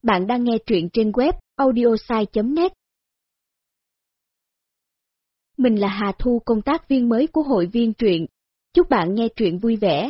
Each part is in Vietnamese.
Bạn đang nghe truyện trên web audiosai.net. Mình là Hà Thu, công tác viên mới của hội viên truyện. Chúc bạn nghe truyện vui vẻ.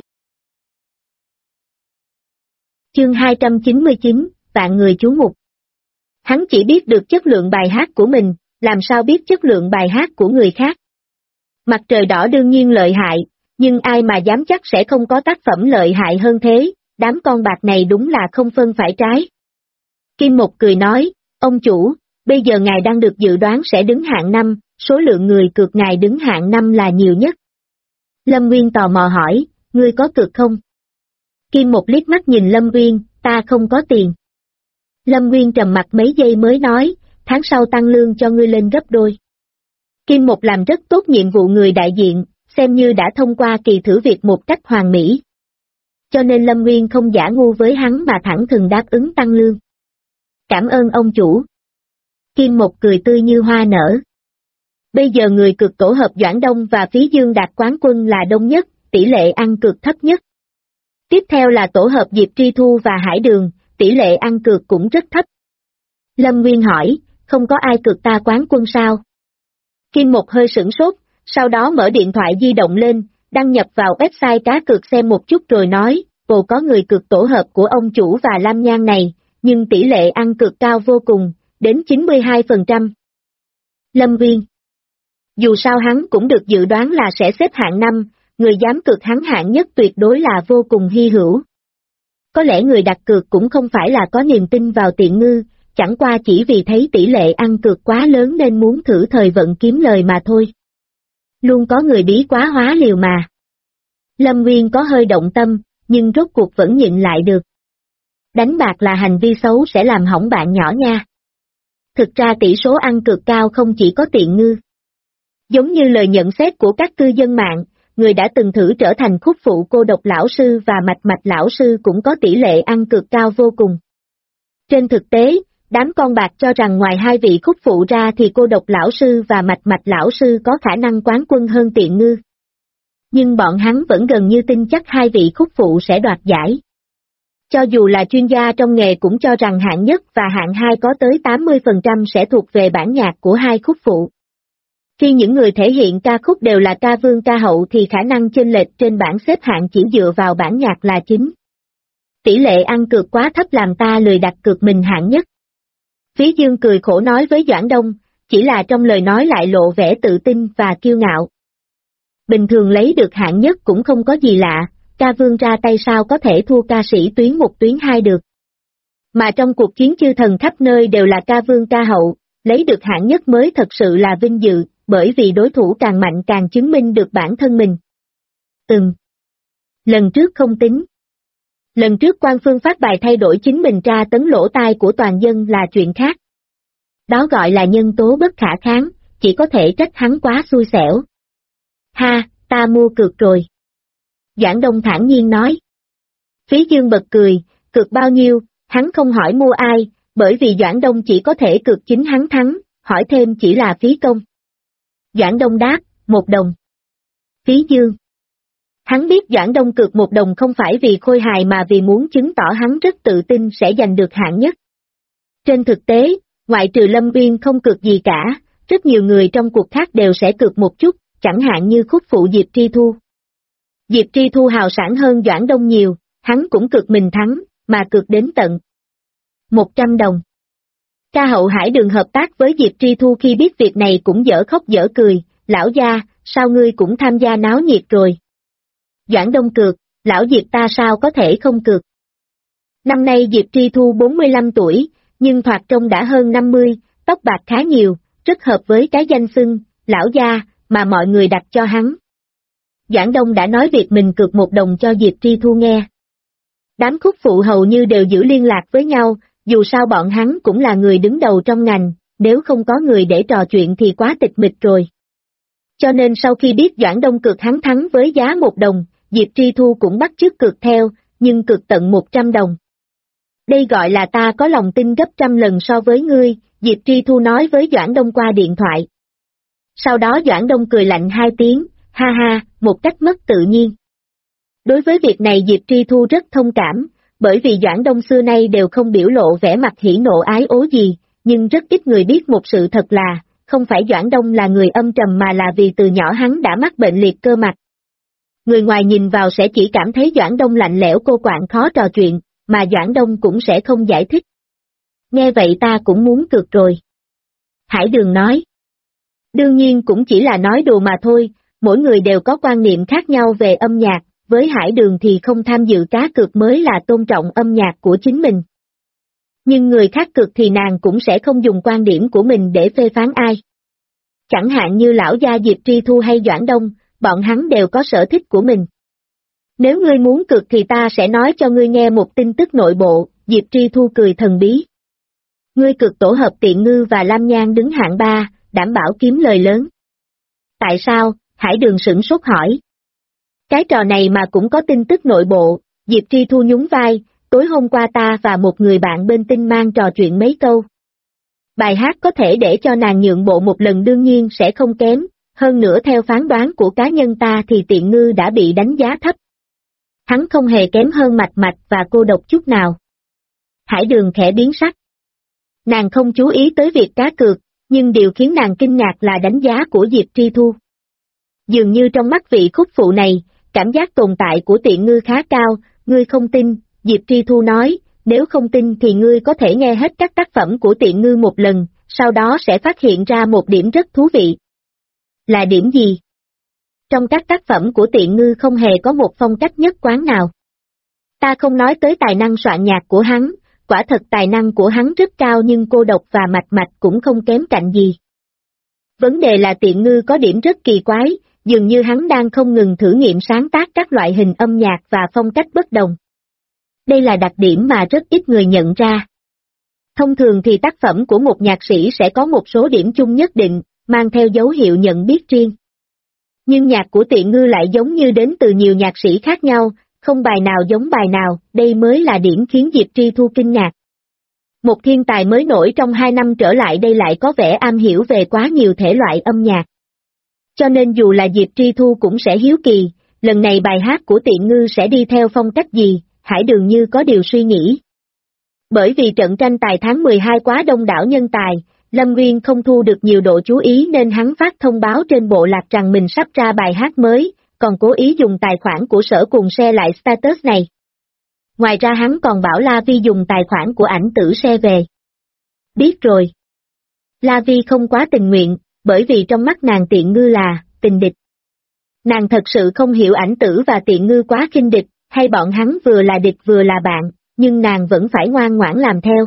Chương 299, Vạn người chú mục. Hắn chỉ biết được chất lượng bài hát của mình, làm sao biết chất lượng bài hát của người khác. Mặt trời đỏ đương nhiên lợi hại, nhưng ai mà dám chắc sẽ không có tác phẩm lợi hại hơn thế, đám con bạc này đúng là không phân phải trái. Kim Mục cười nói, ông chủ, bây giờ ngài đang được dự đoán sẽ đứng hạng 5, số lượng người cược ngài đứng hạng 5 là nhiều nhất. Lâm Nguyên tò mò hỏi, ngươi có cược không? Kim Mục liếc mắt nhìn Lâm Nguyên, ta không có tiền. Lâm Nguyên trầm mặt mấy giây mới nói, tháng sau tăng lương cho ngươi lên gấp đôi. Kim Mục làm rất tốt nhiệm vụ người đại diện, xem như đã thông qua kỳ thử việc một cách hoàn mỹ. Cho nên Lâm Nguyên không giả ngu với hắn mà thẳng thừng đáp ứng tăng lương. Cảm ơn ông chủ. Kim Mục cười tươi như hoa nở. Bây giờ người cược tổ hợp Doãn Đông và Phí Dương đạt quán quân là đông nhất, tỷ lệ ăn cược thấp nhất. Tiếp theo là tổ hợp Diệp Tri Thu và Hải Đường, tỷ lệ ăn cược cũng rất thấp. Lâm Nguyên hỏi, không có ai cược ta quán quân sao? Kim Mục hơi sửng sốt, sau đó mở điện thoại di động lên, đăng nhập vào website cá cược xem một chút rồi nói, ồ, có người cược tổ hợp của ông chủ và Lam Nhan này, nhưng tỷ lệ ăn cược cao vô cùng, đến 92%. Lâm Nguyên. Dù sao hắn cũng được dự đoán là sẽ xếp hạng 5, người dám cược hắn hạng nhất tuyệt đối là vô cùng hy hữu. Có lẽ người đặt cược cũng không phải là có niềm tin vào Tiện Ngư, chẳng qua chỉ vì thấy tỷ lệ ăn cược quá lớn nên muốn thử thời vận kiếm lời mà thôi. Luôn có người bí quá hóa liều mà. Lâm Nguyên có hơi động tâm, nhưng rốt cuộc vẫn nhịn lại được. Đánh bạc là hành vi xấu sẽ làm hỏng bạn nhỏ nha. Thực ra tỷ số ăn cược cao không chỉ có Tiện Ngư. Giống như lời nhận xét của các cư dân mạng, người đã từng thử trở thành khúc phụ Cô Độc lão sư và Mạch Mạch lão sư cũng có tỷ lệ ăn cược cao vô cùng. Trên thực tế, đám con bạc cho rằng ngoài hai vị khúc phụ ra thì Cô Độc lão sư và Mạch Mạch lão sư có khả năng quán quân hơn Tiện Ngư. Nhưng bọn hắn vẫn gần như tin chắc hai vị khúc phụ sẽ đoạt giải. Cho dù là chuyên gia trong nghề cũng cho rằng hạng nhất và hạng 2 có tới 80% sẽ thuộc về bản nhạc của hai khúc phụ. Khi những người thể hiện ca khúc đều là ca vương ca hậu thì khả năng chênh lệch trên bảng xếp hạng chỉ dựa vào bản nhạc là chính. Tỷ lệ ăn cược quá thấp làm ta lười đặt cược mình hạng nhất. Phí Dương cười khổ nói với Doãn Đông, chỉ là trong lời nói lại lộ vẻ tự tin và kiêu ngạo. Bình thường lấy được hạng nhất cũng không có gì lạ, ca vương ra tay sao có thể thua ca sĩ tuyến 1 tuyến 2 được. Mà trong cuộc chiến chư thần khắp nơi đều là ca vương ca hậu, lấy được hạng nhất mới thật sự là vinh dự, bởi vì đối thủ càng mạnh càng chứng minh được bản thân mình. Lần trước không tính. Lần trước Quan Phương phát bài thay đổi chính mình tra tấn lỗ tai của toàn dân là chuyện khác. Đó gọi là nhân tố bất khả kháng, chỉ có thể trách hắn quá xui xẻo. Ha, ta mua cược rồi. Doãn Đông thản nhiên nói. Phí Dương bật cười, cược bao nhiêu, hắn không hỏi mua ai, bởi vì Doãn Đông chỉ có thể cược chính hắn thắng, hỏi thêm chỉ là phí công. Doãn Đông đáp, 1 đồng. Phí Dương. Hắn biết Doãn Đông cược 1 đồng không phải vì khôi hài mà vì muốn chứng tỏ hắn rất tự tin sẽ giành được hạng nhất. Trên thực tế, ngoại trừ Lâm Nguyên không cược gì cả, rất nhiều người trong cuộc khác đều sẽ cược một chút, chẳng hạn như khúc phụ Diệp Tri Thu. Diệp Tri Thu hào sản hơn Doãn Đông nhiều, hắn cũng cược mình thắng, mà cược đến tận 100 đồng. Ca hậu Hải Đường hợp tác với Diệp Tri Thu khi biết việc này cũng dở khóc dở cười, lão gia, sao ngươi cũng tham gia náo nhiệt rồi? Doãn Đông cược, lão Diệp ta sao có thể không cược? Năm nay Diệp Tri Thu 45 tuổi, nhưng thoạt trông đã hơn 50, tóc bạc khá nhiều, rất hợp với cái danh xưng, lão gia, mà mọi người đặt cho hắn. Doãn Đông đã nói việc mình cược 1 đồng cho Diệp Tri Thu nghe. Đám khúc phụ hầu như đều giữ liên lạc với nhau, dù sao bọn hắn cũng là người đứng đầu trong ngành, nếu không có người để trò chuyện thì quá tịch mịch rồi. Cho nên sau khi biết Doãn Đông cược hắn thắng với giá 1 đồng, Diệp Tri Thu cũng bắt chước cược theo, nhưng cược tận 100 đồng. Đây gọi là ta có lòng tin gấp 100 lần so với ngươi, Diệp Tri Thu nói với Doãn Đông qua điện thoại. Sau đó Doãn Đông cười lạnh 2 tiếng, ha ha, một cách mất tự nhiên. Đối với việc này Diệp Tri Thu rất thông cảm, bởi vì Doãn Đông xưa nay đều không biểu lộ vẻ mặt hỉ nộ ái ố gì, nhưng rất ít người biết một sự thật là, không phải Doãn Đông là người âm trầm mà là vì từ nhỏ hắn đã mắc bệnh liệt cơ mặt. Người ngoài nhìn vào sẽ chỉ cảm thấy Doãn Đông lạnh lẽo cô quạnh khó trò chuyện, mà Doãn Đông cũng sẽ không giải thích. Nghe vậy ta cũng muốn cược rồi. Hải Đường nói. Đương nhiên cũng chỉ là nói đùa mà thôi, mỗi người đều có quan niệm khác nhau về âm nhạc, với Hải Đường thì không tham dự cá cược mới là tôn trọng âm nhạc của chính mình. Nhưng người khác cược thì nàng cũng sẽ không dùng quan điểm của mình để phê phán ai. Chẳng hạn như lão gia Diệp Tri Thu hay Doãn Đông, bọn hắn đều có sở thích của mình. Nếu ngươi muốn cược thì ta sẽ nói cho ngươi nghe một tin tức nội bộ, Diệp Tri Thu cười thần bí. Ngươi cược tổ hợp Tiện Ngư và Lam Nhan đứng hạng 3, đảm bảo kiếm lời lớn. Tại sao? Hải Đường sửng sốt hỏi. Cái trò này mà cũng có tin tức nội bộ, Diệp Tri Thu nhún vai, tối hôm qua ta và một người bạn bên Tinh Mang trò chuyện mấy câu. Bài hát có thể để cho nàng nhượng bộ một lần đương nhiên sẽ không kém, hơn nữa theo phán đoán của cá nhân ta thì Tiện Ngư đã bị đánh giá thấp. Hắn không hề kém hơn Mạch Mạch và Cô Độc chút nào. Hải Đường khẽ biến sắc. Nàng không chú ý tới việc cá cược, nhưng điều khiến nàng kinh ngạc là đánh giá của Diệp Tri Thu. Dường như trong mắt vị khúc phụ này, cảm giác tồn tại của Tiện Ngư khá cao, ngươi không tin, Diệp Tri Thu nói, nếu không tin thì ngươi có thể nghe hết các tác phẩm của Tiện Ngư một lần, sau đó sẽ phát hiện ra một điểm rất thú vị. Là điểm gì? Trong các tác phẩm của Tiện Ngư không hề có một phong cách nhất quán nào. Ta không nói tới tài năng soạn nhạc của hắn, quả thật tài năng của hắn rất cao nhưng Cô Độc và Mạch Mạch cũng không kém cạnh gì. Vấn đề là Tiện Ngư có điểm rất kỳ quái, dường như hắn đang không ngừng thử nghiệm sáng tác các loại hình âm nhạc và phong cách bất đồng. Đây là đặc điểm mà rất ít người nhận ra. Thông thường thì tác phẩm của một nhạc sĩ sẽ có một số điểm chung nhất định, mang theo dấu hiệu nhận biết riêng. Nhưng nhạc của Tiện Ngư lại giống như đến từ nhiều nhạc sĩ khác nhau, không bài nào giống bài nào, đây mới là điểm khiến Diệp Tri Thu kinh ngạc. Một thiên tài mới nổi trong 2 năm trở lại đây lại có vẻ am hiểu về quá nhiều thể loại âm nhạc. Cho nên dù là Diệp Tri Thu cũng sẽ hiếu kỳ, lần này bài hát của Tiện Ngư sẽ đi theo phong cách gì, Hải Đường như có điều suy nghĩ. Bởi vì trận tranh tài tháng 12 quá đông đảo nhân tài, Lâm Nguyên không thu được nhiều độ chú ý nên hắn phát thông báo trên bộ lạc rằng mình sắp ra bài hát mới, còn cố ý dùng tài khoản của Sở cùng share lại status này. Ngoài ra hắn còn bảo La Vi dùng tài khoản của ảnh tử share về. Biết rồi. La Vi không quá tình nguyện, bởi vì trong mắt nàng Tiện Ngư là tình địch. Nàng thật sự không hiểu ảnh tử và Tiện Ngư quá khinh địch, hay bọn hắn vừa là địch vừa là bạn, nhưng nàng vẫn phải ngoan ngoãn làm theo.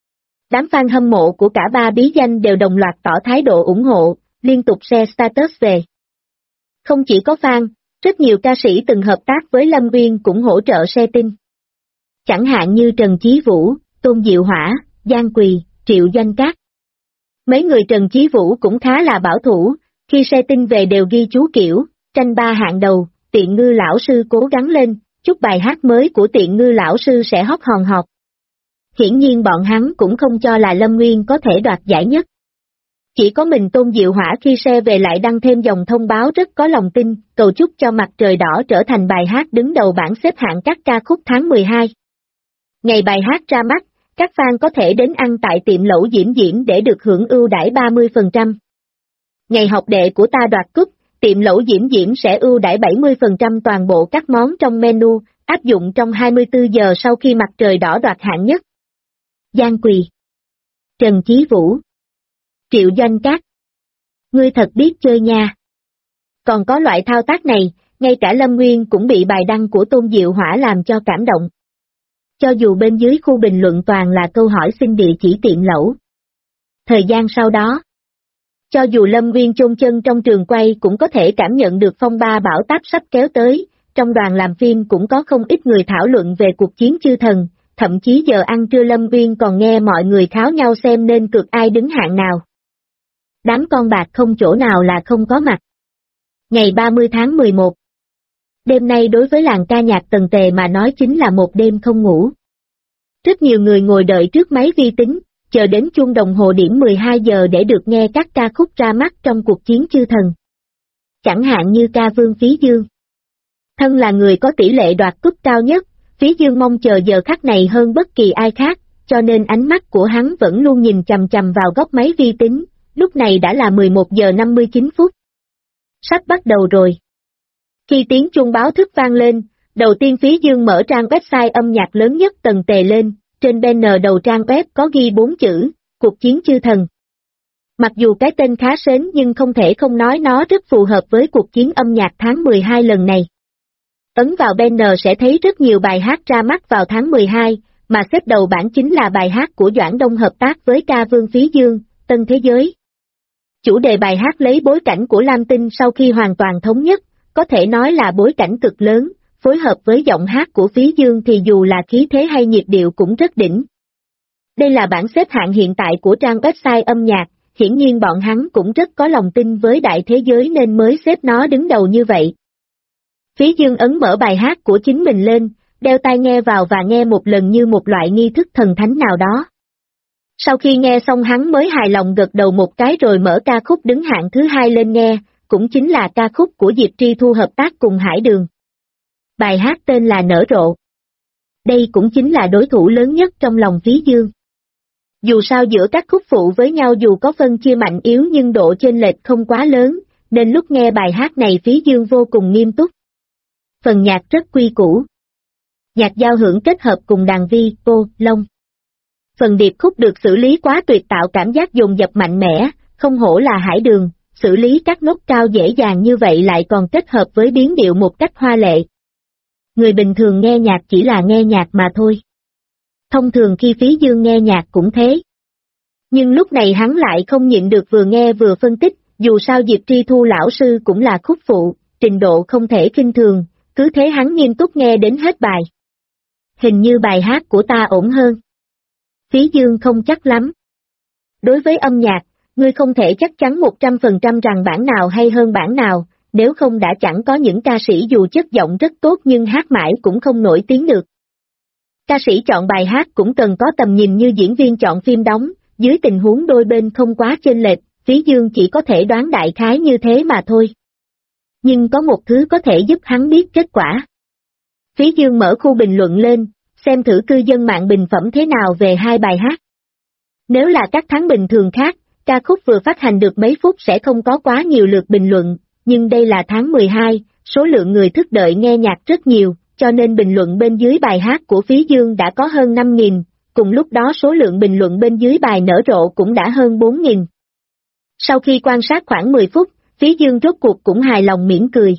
Đám fan hâm mộ của cả ba bí danh đều đồng loạt tỏ thái độ ủng hộ, liên tục share status về. Không chỉ có fan, rất nhiều ca sĩ từng hợp tác với Lâm Nguyên cũng hỗ trợ share tin. Chẳng hạn như Trần Chí Vũ, Tôn Diệu Hỏa, Giang Quỳ, Triệu Doanh Cát. Mấy người Trần Chí Vũ cũng khá là bảo thủ, khi share tin về đều ghi chú kiểu, tranh 3 hạng đầu, Tiện Ngư lão sư cố gắng lên, chúc bài hát mới của Tiện Ngư lão sư sẽ hot hòn hòt. Hiển nhiên bọn hắn cũng không cho là Lâm Nguyên có thể đoạt giải nhất. Chỉ có mình Tôn Diệu Hỏa khi share về lại đăng thêm dòng thông báo rất có lòng tin, cầu chúc cho Mặt Trời Đỏ trở thành bài hát đứng đầu bảng xếp hạng các ca khúc tháng 12. Ngày bài hát ra mắt, các fan có thể đến ăn tại tiệm lẩu Diễm Diễm để được hưởng ưu đãi 30%. Ngày học đệ của ta đoạt cúp, tiệm lẩu Diễm Diễm sẽ ưu đãi 70% toàn bộ các món trong menu, áp dụng trong 24 giờ sau khi Mặt Trời Đỏ đoạt hạng nhất. Giang Quỳ, Trần Chí Vũ, Triệu Doanh Cát. Ngươi thật biết chơi nha. Còn có loại thao tác này, ngay cả Lâm Nguyên cũng bị bài đăng của Tôn Diệu Hỏa làm cho cảm động. Cho dù bên dưới khu bình luận toàn là câu hỏi xin địa chỉ tiệm lẩu. Thời gian sau đó, cho dù Lâm Nguyên chôn chân trong trường quay cũng có thể cảm nhận được phong ba bão táp sắp kéo tới, trong đoàn làm phim cũng có không ít người thảo luận về cuộc chiến chư thần, thậm chí giờ ăn trưa Lâm Nguyên còn nghe mọi người kháo nhau xem nên cược ai đứng hạng nào. Đám con bạc không chỗ nào là không có mặt. Ngày 30 tháng 11. Đêm nay đối với làng ca nhạc Tần Tề mà nói chính là một đêm không ngủ. Rất nhiều người ngồi đợi trước máy vi tính, chờ đến chuông đồng hồ điểm 12 giờ để được nghe các ca khúc ra mắt trong cuộc chiến chư thần. Chẳng hạn như ca Vương Phí Dương. Thân là người có tỷ lệ đoạt cúp cao nhất, Phí Dương mong chờ giờ khắc này hơn bất kỳ ai khác, cho nên ánh mắt của hắn vẫn luôn nhìn chằm chằm vào góc máy vi tính, lúc này đã là 11 giờ 59 phút. Sắp bắt đầu rồi. Khi tiếng chuông báo thức vang lên, đầu tiên Phí Dương mở trang website âm nhạc lớn nhất tầng tề lên, trên banner đầu trang web có ghi 4 chữ, cuộc chiến chư thần. Mặc dù cái tên khá sến nhưng không thể không nói nó rất phù hợp với cuộc chiến âm nhạc tháng 12 lần này. Ấn vào banner sẽ thấy rất nhiều bài hát ra mắt vào tháng 12, mà xếp đầu bảng chính là bài hát của Doãn Đông hợp tác với ca vương Phí Dương, Tân Thế Giới. Chủ đề bài hát lấy bối cảnh của Lam Tinh sau khi hoàn toàn thống nhất, có thể nói là bối cảnh cực lớn, phối hợp với giọng hát của Phí Dương thì dù là khí thế hay nhịp điệu cũng rất đỉnh. Đây là bảng xếp hạng hiện tại của trang website âm nhạc, hiển nhiên bọn hắn cũng rất có lòng tin với đại thế giới nên mới xếp nó đứng đầu như vậy. Phí Dương ấn mở bài hát của chính mình lên, đeo tai nghe vào và nghe một lần như một loại nghi thức thần thánh nào đó. Sau khi nghe xong hắn mới hài lòng gật đầu một cái rồi mở ca khúc đứng hạng thứ 2 lên nghe, cũng chính là ca khúc của Diệp Tri Thu hợp tác cùng Hải Đường. Bài hát tên là Nở Rộ. Đây cũng chính là đối thủ lớn nhất trong lòng Phí Dương. Dù sao giữa các khúc phụ với nhau dù có phân chia mạnh yếu nhưng độ chênh lệch không quá lớn, nên lúc nghe bài hát này Phí Dương vô cùng nghiêm túc. Phần nhạc rất quy củ. Nhạc giao hưởng kết hợp cùng đàn vi, ô, lông. Phần điệp khúc được xử lý quá tuyệt tạo cảm giác dồn dập mạnh mẽ, không hổ là Hải Đường, xử lý các nốt cao dễ dàng như vậy lại còn kết hợp với biến điệu một cách hoa lệ. Người bình thường nghe nhạc chỉ là nghe nhạc mà thôi. Thông thường khi Phí Dương nghe nhạc cũng thế. Nhưng lúc này hắn lại không nhịn được vừa nghe vừa phân tích, dù sao Diệp Tri Thu lão sư cũng là khúc phụ, trình độ không thể khinh thường, cứ thế hắn nghiêm túc nghe đến hết bài. Hình như bài hát của ta ổn hơn. Phí Dương không chắc lắm. Đối với âm nhạc, ngươi không thể chắc chắn 100% rằng bản nào hay hơn bản nào, nếu không đã chẳng có những ca sĩ dù chất giọng rất tốt nhưng hát mãi cũng không nổi tiếng được. Ca sĩ chọn bài hát cũng cần có tầm nhìn như diễn viên chọn phim đóng, dưới tình huống đôi bên không quá chênh lệch, Phí Dương chỉ có thể đoán đại khái như thế mà thôi. Nhưng có một thứ có thể giúp hắn biết kết quả. Phí Dương mở khu bình luận lên, xem thử cư dân mạng bình phẩm thế nào về hai bài hát. Nếu là các tháng bình thường khác, ca khúc vừa phát hành được mấy phút sẽ không có quá nhiều lượt bình luận, nhưng đây là tháng 12, số lượng người thức đợi nghe nhạc rất nhiều, cho nên bình luận bên dưới bài hát của Phí Dương đã có hơn 5.000, cùng lúc đó số lượng bình luận bên dưới bài Nở Rộ cũng đã hơn 4.000. Sau khi quan sát khoảng 10 phút, Phí Dương rốt cuộc cũng hài lòng mỉm cười.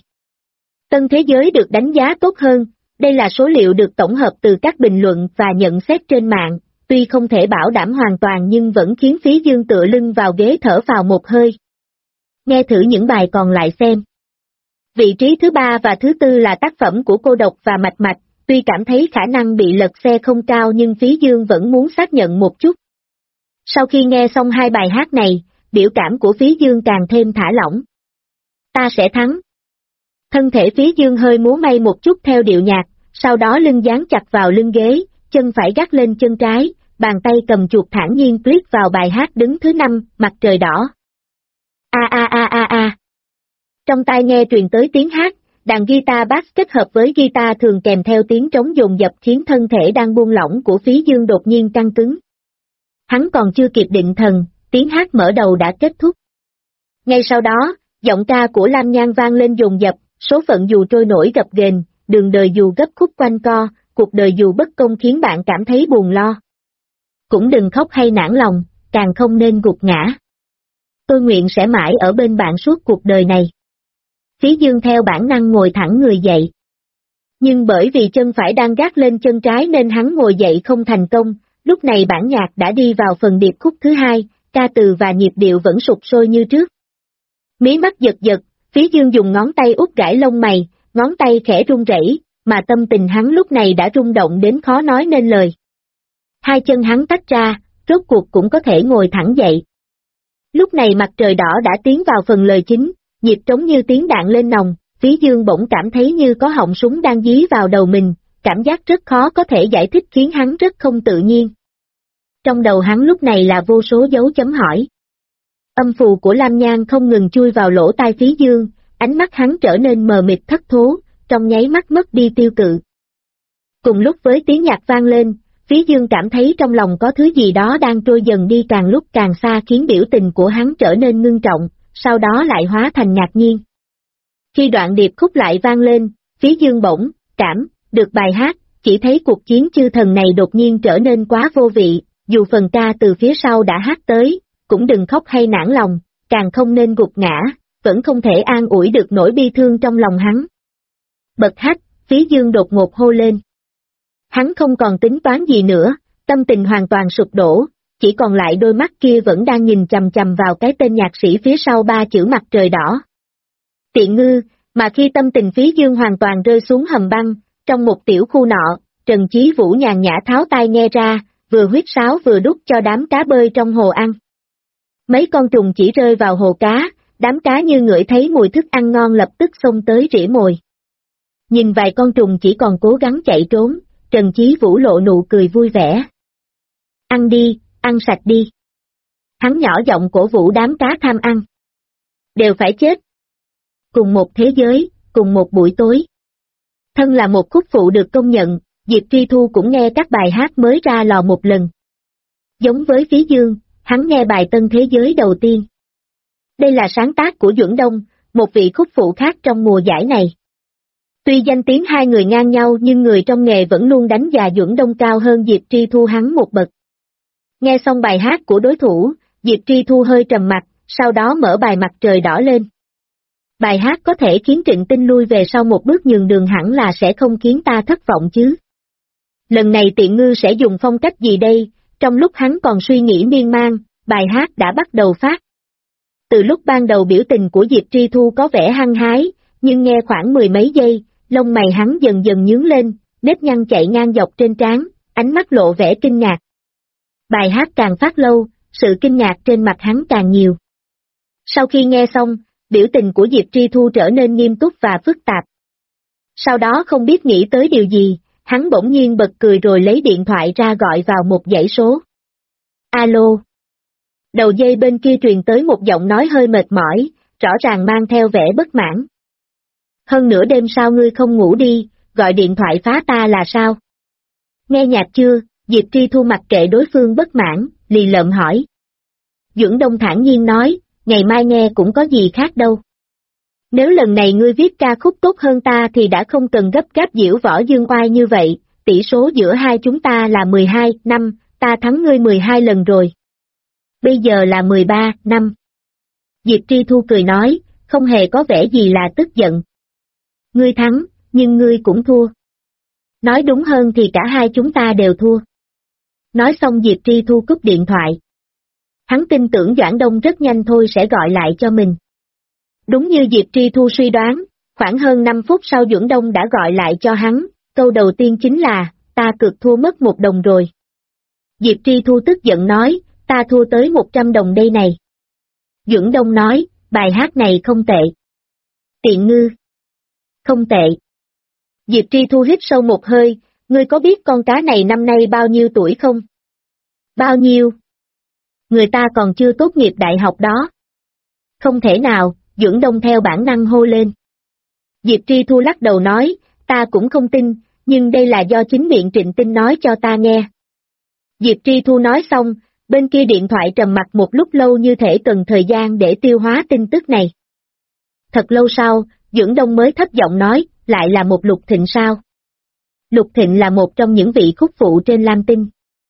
Tân Thế Giới được đánh giá tốt hơn, đây là số liệu được tổng hợp từ các bình luận và nhận xét trên mạng, tuy không thể bảo đảm hoàn toàn nhưng vẫn khiến Phí Dương tựa lưng vào ghế thở phào một hơi. Nghe thử những bài còn lại xem. Vị trí thứ 3 và thứ 4 là tác phẩm của Cô Độc và Mạch Mạch, tuy cảm thấy khả năng bị lật xe không cao nhưng Phí Dương vẫn muốn xác nhận một chút. Sau khi nghe xong hai bài hát này, biểu cảm của Phí Dương càng thêm thả lỏng. Ta sẽ thắng. Thân thể Phí Dương hơi múa may một chút theo điệu nhạc, sau đó lưng dán chặt vào lưng ghế, chân phải gác lên chân trái, bàn tay cầm chuột thản nhiên click vào bài hát đứng thứ 5, Mặt Trời Đỏ. A. Trong tai nghe truyền tới tiếng hát, đàn guitar bass kết hợp với guitar thường kèm theo tiếng trống dồn dập khiến thân thể đang buông lỏng của Phí Dương đột nhiên căng cứng. Hắn còn chưa kịp định thần, tiếng hát mở đầu đã kết thúc. Ngay sau đó, giọng ca của Lam Nhan vang lên dồn dập, số phận dù trôi nổi gập ghềnh, đường đời dù gấp khúc quanh co, cuộc đời dù bất công khiến bạn cảm thấy buồn lo. Cũng đừng khóc hay nản lòng, càng không nên gục ngã. Tôi nguyện sẽ mãi ở bên bạn suốt cuộc đời này. Phí Dương theo bản năng ngồi thẳng người dậy. Nhưng bởi vì chân phải đang gác lên chân trái nên hắn ngồi dậy không thành công, lúc này bản nhạc đã đi vào phần điệp khúc thứ 2, ca từ và nhịp điệu vẫn sục sôi như trước. Mí mắt giật giật, Phí Dương dùng ngón tay út gãi lông mày, ngón tay khẽ run rẩy, mà tâm tình hắn lúc này đã rung động đến khó nói nên lời. Hai chân hắn tách ra, rốt cuộc cũng có thể ngồi thẳng dậy. Lúc này Mặt Trời Đỏ đã tiến vào phần lời chính, nhịp trống như tiếng đạn lên nòng, Phí Dương bỗng cảm thấy như có họng súng đang dí vào đầu mình, cảm giác rất khó có thể giải thích khiến hắn rất không tự nhiên. Trong đầu hắn lúc này là vô số dấu chấm hỏi. Âm phù của Lam Nhan không ngừng chui vào lỗ tai Phí Dương, ánh mắt hắn trở nên mờ mịt thất thố, trong nháy mắt mất đi tiêu cự. Cùng lúc với tiếng nhạc vang lên, Phí Dương cảm thấy trong lòng có thứ gì đó đang trôi dần đi càng lúc càng xa khiến biểu tình của hắn trở nên ngưng trọng, sau đó lại hóa thành ngạc nhiên. Khi đoạn điệp khúc lại vang lên, Phí Dương bỗng cảm được bài hát, chỉ thấy cuộc chiến chư thần này đột nhiên trở nên quá vô vị, dù phần ca từ phía sau đã hát tới, cũng đừng khóc hay nản lòng, càng không nên gục ngã, vẫn không thể an ủi được nỗi bi thương trong lòng hắn. Bật hát, Phí Dương đột ngột hô lên. Hắn không còn tính toán gì nữa, tâm tình hoàn toàn sụp đổ, chỉ còn lại đôi mắt kia vẫn đang nhìn chằm chằm vào cái tên nhạc sĩ phía sau ba chữ mặt trời đỏ. Tiện ngư, mà khi tâm tình Phí Dương hoàn toàn rơi xuống hầm băng, trong một tiểu khu nọ, Trần Chí Vũ nhàn nhã tháo tai nghe ra, vừa huýt sáo vừa đút cho đám cá bơi trong hồ ăn. Mấy con trùng chỉ rơi vào hồ cá, đám cá như ngửi thấy mùi thức ăn ngon lập tức xông tới rỉ mồi. Nhìn vài con trùng chỉ còn cố gắng chạy trốn, Trần Chí Vũ lộ nụ cười vui vẻ. Ăn đi, ăn sạch đi. Hắn nhỏ giọng cổ vũ đám cá tham ăn. Đều phải chết. Cùng một thế giới, cùng một buổi tối. Thân là một khúc phụ được công nhận, Diệp Tri Thu cũng nghe các bài hát mới ra lò một lần. Giống với Phí Dương, hắn nghe bài Tân Thế Giới đầu tiên. Đây là sáng tác của Duẩn Đông, một vị khúc phụ khác trong mùa giải này. Tuy danh tiếng hai người ngang nhau nhưng người trong nghề vẫn luôn đánh giá Duẩn Đông cao hơn Diệp Tri Thu hắn một bậc. Nghe xong bài hát của đối thủ, Diệp Tri Thu hơi trầm mặt, sau đó mở bài Mặt Trời Đỏ lên. Bài hát có thể khiến Trịnh Tinh lui về sau một bước nhường đường hẳn là sẽ không khiến ta thất vọng chứ. Lần này Tiện Ngư sẽ dùng phong cách gì đây? Trong lúc hắn còn suy nghĩ miên man, bài hát đã bắt đầu phát. Từ lúc ban đầu biểu tình của Diệp Tri Thu có vẻ hăng hái, nhưng nghe khoảng mười mấy giây, lông mày hắn dần dần nhướng lên, nếp nhăn chạy ngang dọc trên trán, ánh mắt lộ vẻ kinh ngạc. Bài hát càng phát lâu, sự kinh ngạc trên mặt hắn càng nhiều. Sau khi nghe xong, biểu tình của Diệp Tri Thu trở nên nghiêm túc và phức tạp. Sau đó không biết nghĩ tới điều gì, hắn bỗng nhiên bật cười rồi lấy điện thoại ra gọi vào một dãy số. Alo. Đầu dây bên kia truyền tới một giọng nói hơi mệt mỏi, rõ ràng mang theo vẻ bất mãn. Hơn nửa đêm sao ngươi không ngủ đi, gọi điện thoại phá ta là sao? Nghe nhạc chưa? Diệp Tri Thu mặc kệ đối phương bất mãn, lì lợm hỏi. Duẩn Đông thản nhiên nói, ngày mai nghe cũng có gì khác đâu. Nếu lần này ngươi viết ca khúc tốt hơn ta thì đã không cần gấp gáp diễu võ dương oai như vậy, tỷ số giữa hai chúng ta là 12-5, ta thắng ngươi 12 lần rồi. Bây giờ là 13-5. Diệp Tri Thu cười nói, không hề có vẻ gì là tức giận. Ngươi thắng, nhưng ngươi cũng thua. Nói đúng hơn thì cả hai chúng ta đều thua. Nói xong Diệp Tri Thu cúp điện thoại. Hắn tin tưởng Doãn Đông rất nhanh thôi sẽ gọi lại cho mình. Đúng như Diệp Tri Thu suy đoán, khoảng hơn 5 phút sau Duẩn Đông đã gọi lại cho hắn, câu đầu tiên chính là, ta cược thua mất 1 đồng rồi. Diệp Tri Thu tức giận nói, ta thua tới 100 đồng đây này. Duẩn Đông nói, bài hát này không tệ. Tiện ngư. Không tệ. Diệp Tri Thu hít sâu một hơi, ngươi có biết con cá này năm nay bao nhiêu tuổi không? Bao nhiêu? Người ta còn chưa tốt nghiệp đại học đó. Không thể nào, Duẩn Đông theo bản năng hô lên. Diệp Tri Thu lắc đầu nói, ta cũng không tin, nhưng đây là do chính miệng Trịnh Tinh nói cho ta nghe. Diệp Tri Thu nói xong, bên kia điện thoại trầm mặc một lúc lâu như thể cần thời gian để tiêu hóa tin tức này. Thật lâu sau, Duẩn Đông mới thấp giọng nói, lại là một Lục Thịnh sao? Lục Thịnh là một trong những vị khúc phụ trên Lam Tinh.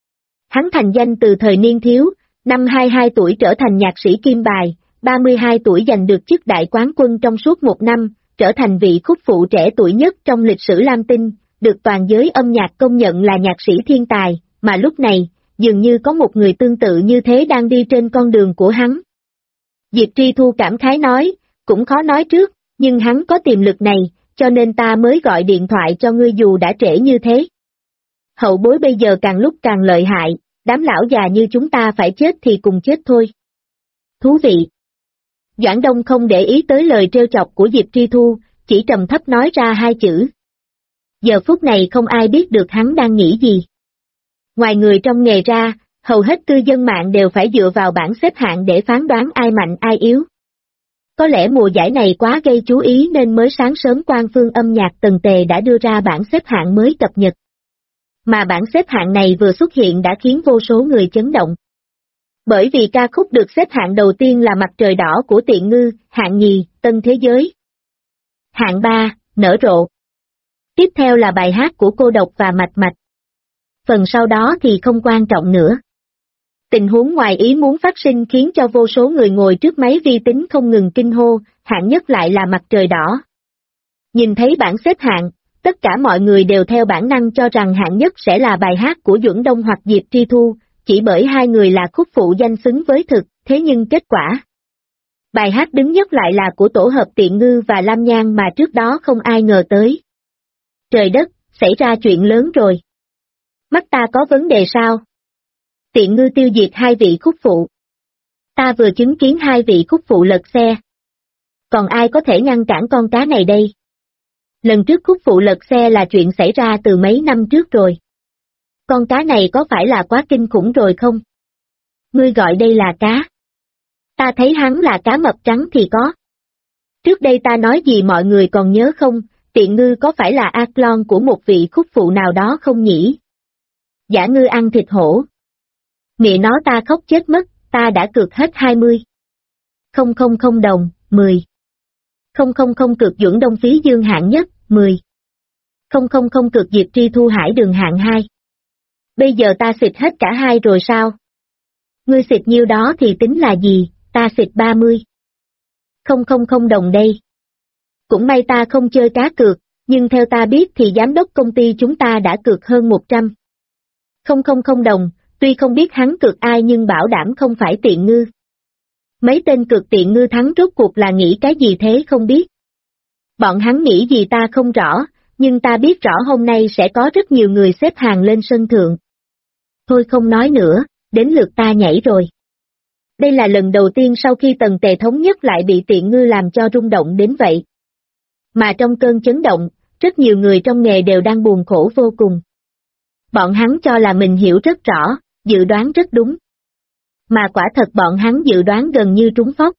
Hắn thành danh từ thời niên thiếu, năm 22 tuổi trở thành nhạc sĩ kim bài, 32 tuổi giành được chức đại quán quân trong suốt 1 năm, trở thành vị khúc phụ trẻ tuổi nhất trong lịch sử Lam Tinh, được toàn giới âm nhạc công nhận là nhạc sĩ thiên tài, mà lúc này, dường như có một người tương tự như thế đang đi trên con đường của hắn. Diệp Tri Thu cảm khái nói, cũng khó nói trước, nhưng hắn có tiềm lực này, cho nên ta mới gọi điện thoại cho ngươi dù đã trễ như thế. Hậu bối bây giờ càng lúc càng lợi hại, đám lão già như chúng ta phải chết thì cùng chết thôi. Thú vị. Doãn Đông không để ý tới lời trêu chọc của Diệp Tri Thu, chỉ trầm thấp nói ra 2 chữ. Giờ phút này không ai biết được hắn đang nghĩ gì. Ngoài người trong nghề ra, hầu hết cư dân mạng đều phải dựa vào bảng xếp hạng để phán đoán ai mạnh ai yếu. Có lẽ mùa giải này quá gây chú ý nên mới sáng sớm Quan Phương âm nhạc Tần Tề đã đưa ra bảng xếp hạng mới cập nhật. Mà bảng xếp hạng này vừa xuất hiện đã khiến vô số người chấn động. Bởi vì ca khúc được xếp hạng đầu tiên là Mặt trời đỏ của Tiện Ngư, hạng nhì, Tân Thế Giới. Hạng 3, Nở rộ. Tiếp theo là bài hát của Cô Độc và Mạch Mạch. Phần sau đó thì không quan trọng nữa. Tình huống ngoài ý muốn phát sinh khiến cho vô số người ngồi trước máy vi tính không ngừng kinh hô, hạng nhất lại là Mặt trời đỏ. Nhìn thấy bảng xếp hạng, tất cả mọi người đều theo bản năng cho rằng hạng nhất sẽ là bài hát của Duẩn Đông hoặc Diệp Tri Thu, chỉ bởi hai người là khúc phụ danh xứng với thực, thế nhưng kết quả. Bài hát đứng nhất lại là của tổ hợp Tiện Ngư và Lam Nhan mà trước đó không ai ngờ tới. Trời đất, xảy ra chuyện lớn rồi. Mắt ta có vấn đề sao? Tiện Ngư tiêu diệt hai vị khúc phụ. Ta vừa chứng kiến hai vị khúc phụ lật xe. Còn ai có thể ngăn cản con cá này đây? Lần trước khúc phụ lật xe là chuyện xảy ra từ mấy năm trước rồi. Con cá này có phải là quá kinh khủng rồi không? Ngươi gọi đây là cá. Ta thấy hắn là cá mập trắng thì có. Trước đây ta nói gì mọi người còn nhớ không, Tiện Ngư có phải là A-clone của một vị khúc phụ nào đó không nhỉ? Giả Ngư ăn thịt hổ. Mẹ nó ta khóc chết mất, ta đã cược hết 20. 000 đồng, 10. 000 cược Duẩn Đông Phí Dương hạng nhất, 10. 000 cược Diệp Tri Thu Hải Đường hạng 2. Bây giờ ta xịt hết cả hai rồi sao? Ngươi xịt nhiêu đó thì tính là gì, ta xịt 30. 000 đồng đây. Cũng may ta không chơi cá cược, nhưng theo ta biết thì giám đốc công ty chúng ta đã cược hơn 100. 000 đồng, tuy không biết hắn cược ai nhưng bảo đảm không phải Tiện Ngư. Mấy tên cược Tiện Ngư thắng rốt cuộc là nghĩ cái gì thế không biết. Bọn hắn nghĩ gì ta không rõ, nhưng ta biết rõ hôm nay sẽ có rất nhiều người xếp hàng lên sân thượng. Thôi không nói nữa, đến lượt ta nhảy rồi. Đây là lần đầu tiên sau khi Tần Tề thống nhất lại bị Tiện Ngư làm cho rung động đến vậy. Mà trong cơn chấn động, rất nhiều người trong nghề đều đang buồn khổ vô cùng. Bọn hắn cho là mình hiểu rất rõ, dự đoán rất đúng. Mà quả thật bọn hắn dự đoán gần như trúng phóc.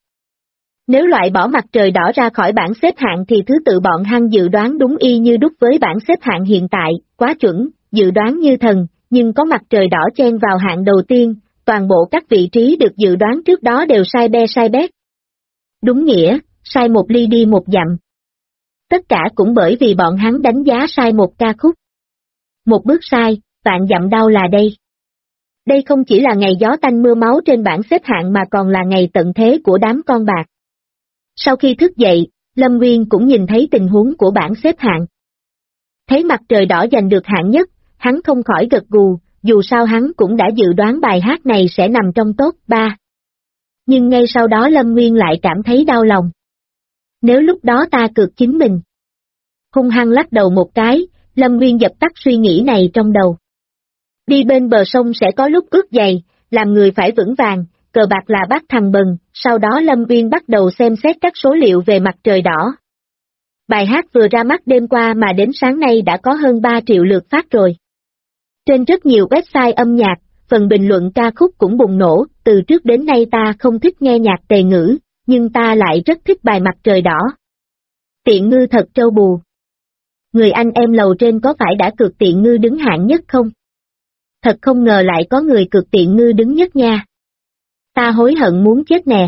Nếu loại bỏ Mặt trời đỏ ra khỏi bảng xếp hạng thì thứ tự bọn hắn dự đoán đúng y như đúc với bảng xếp hạng hiện tại, quá chuẩn, dự đoán như thần, nhưng có Mặt trời đỏ chen vào hạng đầu tiên, toàn bộ các vị trí được dự đoán trước đó đều sai be sai bét. Đúng nghĩa, sai một ly đi một dặm. Tất cả cũng bởi vì bọn hắn đánh giá sai một ca khúc. Một bước sai, vạn dặm đau là đây. Đây không chỉ là ngày gió tanh mưa máu trên bảng xếp hạng mà còn là ngày tận thế của đám con bạc. Sau khi thức dậy, Lâm Nguyên cũng nhìn thấy tình huống của bảng xếp hạng. Thấy Mặt trời đỏ giành được hạng nhất, hắn không khỏi gật gù, dù sao hắn cũng đã dự đoán bài hát này sẽ nằm trong top 3. Nhưng ngay sau đó Lâm Nguyên lại cảm thấy đau lòng. Nếu lúc đó ta cược chính mình. Hung hăng lắc đầu một cái, Lâm Nguyên dập tắt suy nghĩ này trong đầu. Đi bên bờ sông sẽ có lúc ướt giày, làm người phải vững vàng, cờ bạc là bát thằng bần, sau đó Lâm Nguyên bắt đầu xem xét các số liệu về Mặt trời đỏ. Bài hát vừa ra mắt đêm qua mà đến sáng nay đã có hơn 3 triệu lượt phát rồi. Trên rất nhiều website âm nhạc, phần bình luận ca khúc cũng bùng nổ, từ trước đến nay ta không thích nghe nhạc tề ngữ, nhưng ta lại rất thích bài Mặt trời đỏ. Tiện Ngư thật trâu bù. Người anh em lầu trên có phải đã cược Tiện Ngư đứng hạng nhất không? Thật không ngờ lại có người cược Tiện Ngư đứng nhất nha. Ta hối hận muốn chết nè.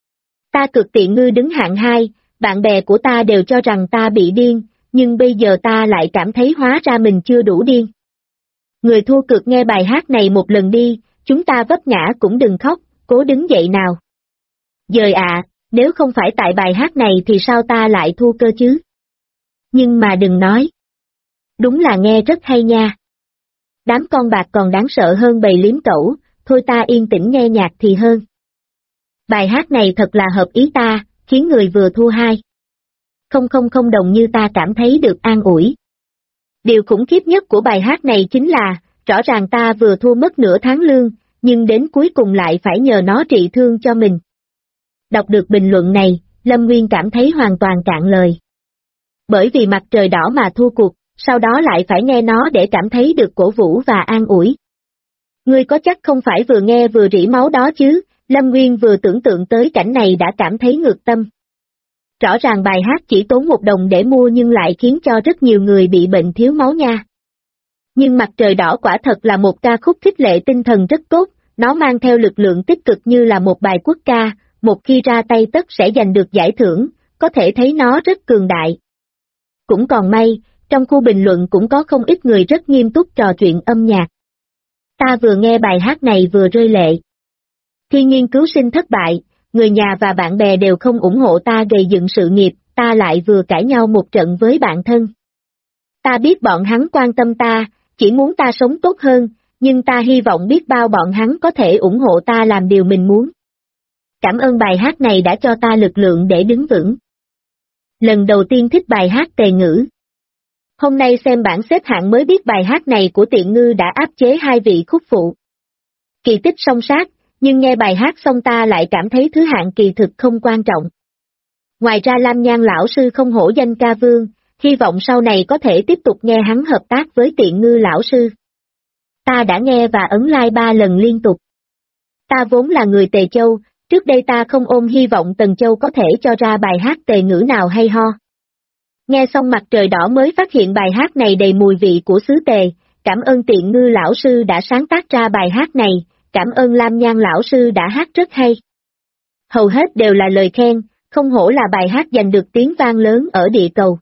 Ta cược Tiện Ngư đứng hạng 2, bạn bè của ta đều cho rằng ta bị điên, nhưng bây giờ ta lại cảm thấy hóa ra mình chưa đủ điên. Người thua cược nghe bài hát này một lần đi, chúng ta vấp ngã cũng đừng khóc, cố đứng dậy nào. Giời ạ, nếu không phải tại bài hát này thì sao ta lại thua cơ chứ? Nhưng mà đừng nói. Đúng là nghe rất hay nha. Đám con bạc còn đáng sợ hơn bầy liếm cẩu, thôi ta yên tĩnh nghe nhạc thì hơn. Bài hát này thật là hợp ý ta, khiến người vừa thua 2. 000 đồng như ta cảm thấy được an ủi. Điều khủng khiếp nhất của bài hát này chính là, rõ ràng ta vừa thua mất nửa tháng lương, nhưng đến cuối cùng lại phải nhờ nó trị thương cho mình. Đọc được bình luận này, Lâm Nguyên cảm thấy hoàn toàn cạn lời. Bởi vì Mặt trời đỏ mà thua cuộc, sau đó lại phải nghe nó để cảm thấy được cổ vũ và an ủi. Ngươi có chắc không phải vừa nghe vừa rỉ máu đó chứ? Lâm Nguyên vừa tưởng tượng tới cảnh này đã cảm thấy ngược tâm. Rõ ràng bài hát chỉ tốn 1 đồng để mua nhưng lại khiến cho rất nhiều người bị bệnh thiếu máu nha. Nhưng mặt trời đỏ quả thật là một ca khúc khích lệ tinh thần rất tốt, nó mang theo lực lượng tích cực như là một bài quốc ca, một khi ra tay tất sẽ giành được giải thưởng, có thể thấy nó rất cường đại. Cũng còn may, trong khu bình luận cũng có không ít người rất nghiêm túc trò chuyện âm nhạc. Ta vừa nghe bài hát này vừa rơi lệ. Khi nghiên cứu sinh thất bại, người nhà và bạn bè đều không ủng hộ ta gây dựng sự nghiệp, ta lại vừa cãi nhau một trận với bạn thân. Ta biết bọn hắn quan tâm ta, chỉ muốn ta sống tốt hơn, nhưng ta hy vọng biết bao bọn hắn có thể ủng hộ ta làm điều mình muốn. Cảm ơn bài hát này đã cho ta lực lượng để đứng vững. Lần đầu tiên thích bài hát Tề Ngữ. Hôm nay xem bảng xếp hạng mới biết bài hát này của Tiện Ngư đã áp chế 2 vị khúc phụ. Kỳ tích song sát, nhưng nghe bài hát xong ta lại cảm thấy thứ hạng kỳ thực không quan trọng. Ngoài ra Lam Nhan lão sư không hổ danh ca vương, hy vọng sau này có thể tiếp tục nghe hắn hợp tác với Tiện Ngư lão sư. Ta đã nghe và ấn like 3 lần liên tục. Ta vốn là người Tề Châu, trước đây ta không ôm hy vọng Tần Châu có thể cho ra bài hát Tề Ngữ nào hay ho. Nghe xong Mặt Trời Đỏ mới phát hiện bài hát này đầy mùi vị của xứ Tề, cảm ơn Tiện Ngư lão sư đã sáng tác ra bài hát này, cảm ơn Lam Nhan lão sư đã hát rất hay. Hầu hết đều là lời khen, không hổ là bài hát giành được tiếng vang lớn ở địa cầu.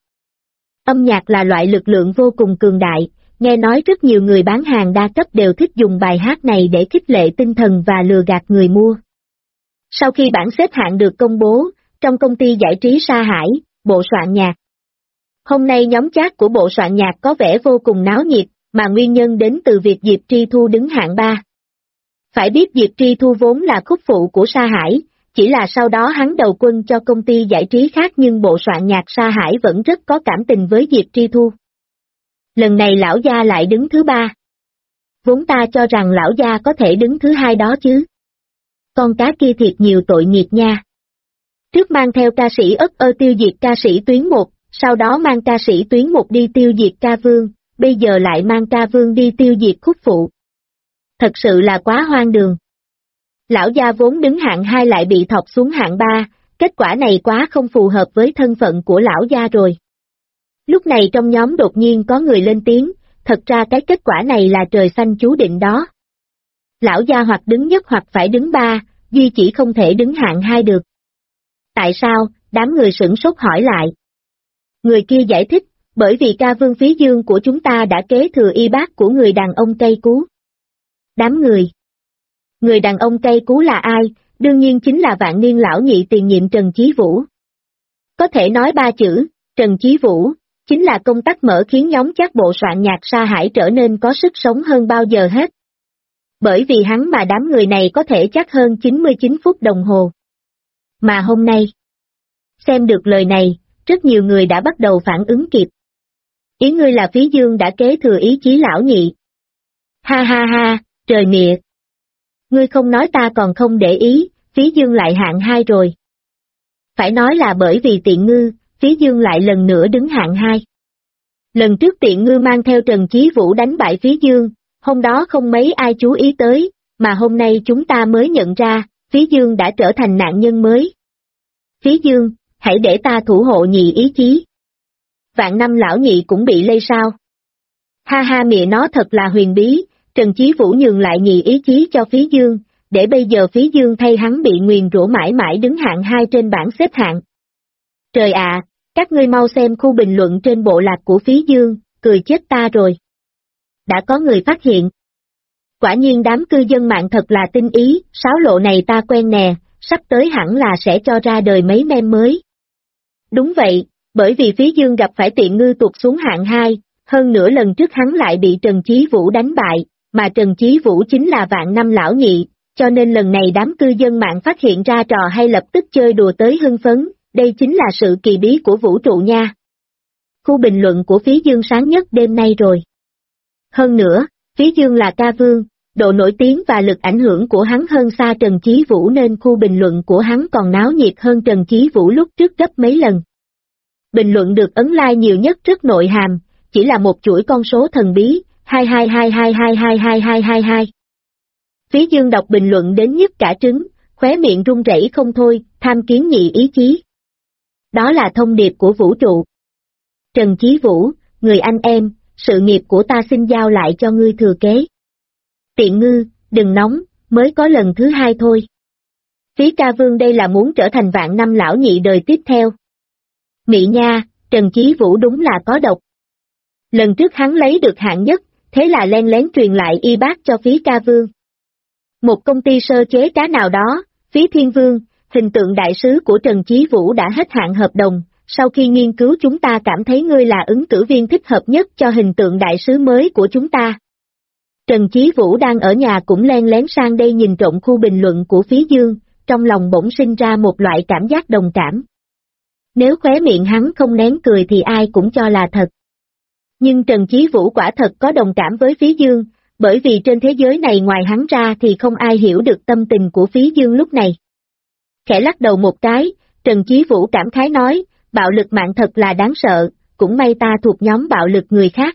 Âm nhạc là loại lực lượng vô cùng cường đại, nghe nói rất nhiều người bán hàng đa cấp đều thích dùng bài hát này để khích lệ tinh thần và lừa gạt người mua. Sau khi bảng xếp hạng được công bố, trong công ty giải trí Sa Hải, bộ soạn nhạc. Hôm nay nhóm chat của bộ soạn nhạc có vẻ vô cùng náo nhiệt, mà nguyên nhân đến từ việc Diệp Tri Thu đứng hạng 3. Phải biết Diệp Tri Thu vốn là khúc phụ của Sa Hải, chỉ là sau đó hắn đầu quân cho công ty giải trí khác nhưng bộ soạn nhạc Sa Hải vẫn rất có cảm tình với Diệp Tri Thu. Lần này lão gia lại đứng thứ 3. Vốn ta cho rằng lão gia có thể đứng thứ 2 đó chứ. Con cá kia thiệt nhiều tội nghiệp nha. Trước mang theo ca sĩ ất ơ tiêu diệt ca sĩ tuyến 1, sau đó mang ca sĩ tuyến 1 đi tiêu diệt ca vương, bây giờ lại mang ca vương đi tiêu diệt khúc phụ. Thật sự là quá hoang đường. Lão gia vốn đứng hạng 2 lại bị thọc xuống hạng 3, kết quả này quá không phù hợp với thân phận của lão gia rồi. Lúc này trong nhóm đột nhiên có người lên tiếng, thật ra cái kết quả này là trời xanh chú định đó. Lão gia hoặc đứng nhất hoặc phải đứng 3, duy chỉ không thể đứng hạng 2 được. Tại sao? Đám người sửng sốt hỏi lại. Người kia giải thích, bởi vì ca vương Phí Dương của chúng ta đã kế thừa y bát của người đàn ông cây cú. Đám người. Người đàn ông cây cú là ai? Đương nhiên chính là vạn niên lão nhị tiền nhiệm Trần Chí Vũ. Có thể nói 3 chữ, Trần Chí Vũ, chính là công tắc mở khiến nhóm chắc bộ soạn nhạc Sa Hải trở nên có sức sống hơn bao giờ hết. Bởi vì hắn mà đám người này có thể chắc hơn 99 phút đồng hồ. Mà hôm nay, xem được lời này, rất nhiều người đã bắt đầu phản ứng kịp. Ý ngươi là Phí Dương đã kế thừa ý chí lão nhị. Ha ha ha, trời mịa. Ngươi không nói ta còn không để ý, Phí Dương lại hạng 2 rồi. Phải nói là bởi vì Tiện Ngư, Phí Dương lại lần nữa đứng hạng 2. Lần trước Tiện Ngư mang theo Trần Chí Vũ đánh bại Phí Dương, hôm đó không mấy ai chú ý tới, mà hôm nay chúng ta mới nhận ra, Phí Dương đã trở thành nạn nhân mới. Phí Dương, hãy để ta thủ hộ nhị ý chí. Vạn năm lão nhị cũng bị lây sao? Ha ha mẹ nó thật là huyền bí, Trần Chí Vũ nhường lại nhị ý chí cho Phí Dương, để bây giờ Phí Dương thay hắn bị nguyền rủa mãi mãi đứng hạng 2 trên bảng xếp hạng. Trời ạ, các ngươi mau xem khu bình luận trên bộ lạc của Phí Dương, cười chết ta rồi. Đã có người phát hiện. Quả nhiên đám cư dân mạng thật là tinh ý, sáo lộ này ta quen nè, sắp tới hẳn là sẽ cho ra đời mấy meme mới. Đúng vậy, bởi vì Phí Dương gặp phải Tiện Ngư tụt xuống hạng 2, hơn nữa lần trước hắn lại bị Trần Chí Vũ đánh bại, mà Trần Chí Vũ chính là vạn năm lão nhị, cho nên lần này đám cư dân mạng phát hiện ra trò hay lập tức chơi đùa tới hưng phấn, đây chính là sự kỳ bí của vũ trụ nha. Khu bình luận của Phí Dương sáng nhất đêm nay rồi. Hơn nữa, Phí Dương là ca vương, độ nổi tiếng và lực ảnh hưởng của hắn hơn xa Trần Chí Vũ nên khu bình luận của hắn còn náo nhiệt hơn Trần Chí Vũ lúc trước gấp mấy lần. Bình luận được ấn like nhiều nhất rất nội hàm, chỉ là một chuỗi con số thần bí, 2222222222. Phí Dương đọc bình luận đến nhức cả trứng, khóe miệng run rẩy không thôi, tham kiến nhị ý chí. Đó là thông điệp của vũ trụ. Trần Chí Vũ, người anh em, sự nghiệp của ta xin giao lại cho ngươi thừa kế. Tiện ngư, đừng nóng, mới có lần thứ hai thôi. Phí Ca Vương đây là muốn trở thành vạn năm lão nhị đời tiếp theo. Mị nha, Trần Chí Vũ đúng là có độc. Lần trước hắn lấy được hạng nhất, thế là len lén truyền lại y bác cho Phí Ca Vương. Một công ty sơ chế cá nào đó, Phí Thiên Vương, hình tượng đại sứ của Trần Chí Vũ đã hết hạn hợp đồng, sau khi nghiên cứu chúng ta cảm thấy ngươi là ứng cử viên thích hợp nhất cho hình tượng đại sứ mới của chúng ta. Trần Chí Vũ đang ở nhà cũng len lén sang đây nhìn trộm khu bình luận của Phí Dương, trong lòng bỗng sinh ra một loại cảm giác đồng cảm. Nếu khóe miệng hắn không nén cười thì ai cũng cho là thật. Nhưng Trần Chí Vũ quả thật có đồng cảm với Phí Dương, bởi vì trên thế giới này ngoài hắn ra thì không ai hiểu được tâm tình của Phí Dương lúc này. Khẽ lắc đầu một cái, Trần Chí Vũ cảm khái nói, bạo lực mạng thật là đáng sợ, cũng may ta thuộc nhóm bạo lực người khác.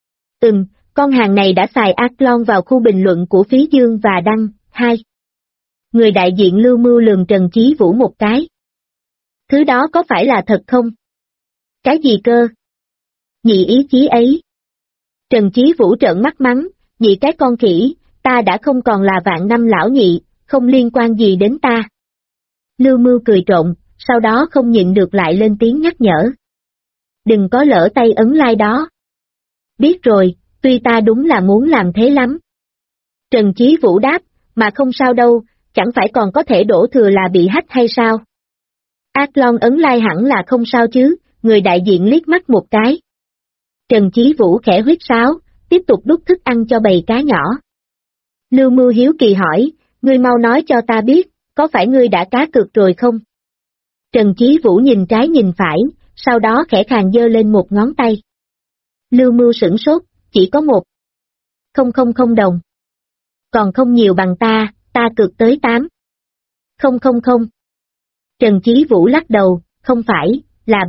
Con hàng này đã xài Athlon vào khu bình luận của Phí Dương và đăng, 2. Người đại diện Lưu Mưu lườm Trần Chí Vũ một cái. Thứ đó có phải là thật không? Cái gì cơ? Nhị ý chí ấy. Trần Chí Vũ trợn mắt mắng, nhị cái con khỉ, ta đã không còn là vạn năm lão nhị, không liên quan gì đến ta. Lưu Mưu cười trộn, sau đó không nhịn được lại lên tiếng nhắc nhở. Đừng có lỡ tay ấn like đó. Biết rồi, tuy ta đúng là muốn làm thế lắm. Trần Chí Vũ đáp, mà không sao đâu, chẳng phải còn có thể đổ thừa là bị hack hay sao? Athlon ấn like hẳn là không sao chứ, người đại diện liếc mắt một cái. Trần Chí Vũ khẽ huýt sáo, tiếp tục đút thức ăn cho bầy cá nhỏ. Lưu Mưu hiếu kỳ hỏi, ngươi mau nói cho ta biết, có phải ngươi đã cá cược rồi không? Trần Chí Vũ nhìn trái nhìn phải, sau đó khẽ khàng giơ lên một ngón tay. Lưu Mưu sửng sốt, chỉ có 1,000 đồng. Còn không nhiều bằng ta cược tới 8. Không. Trần Chí Vũ lắc đầu, không phải, là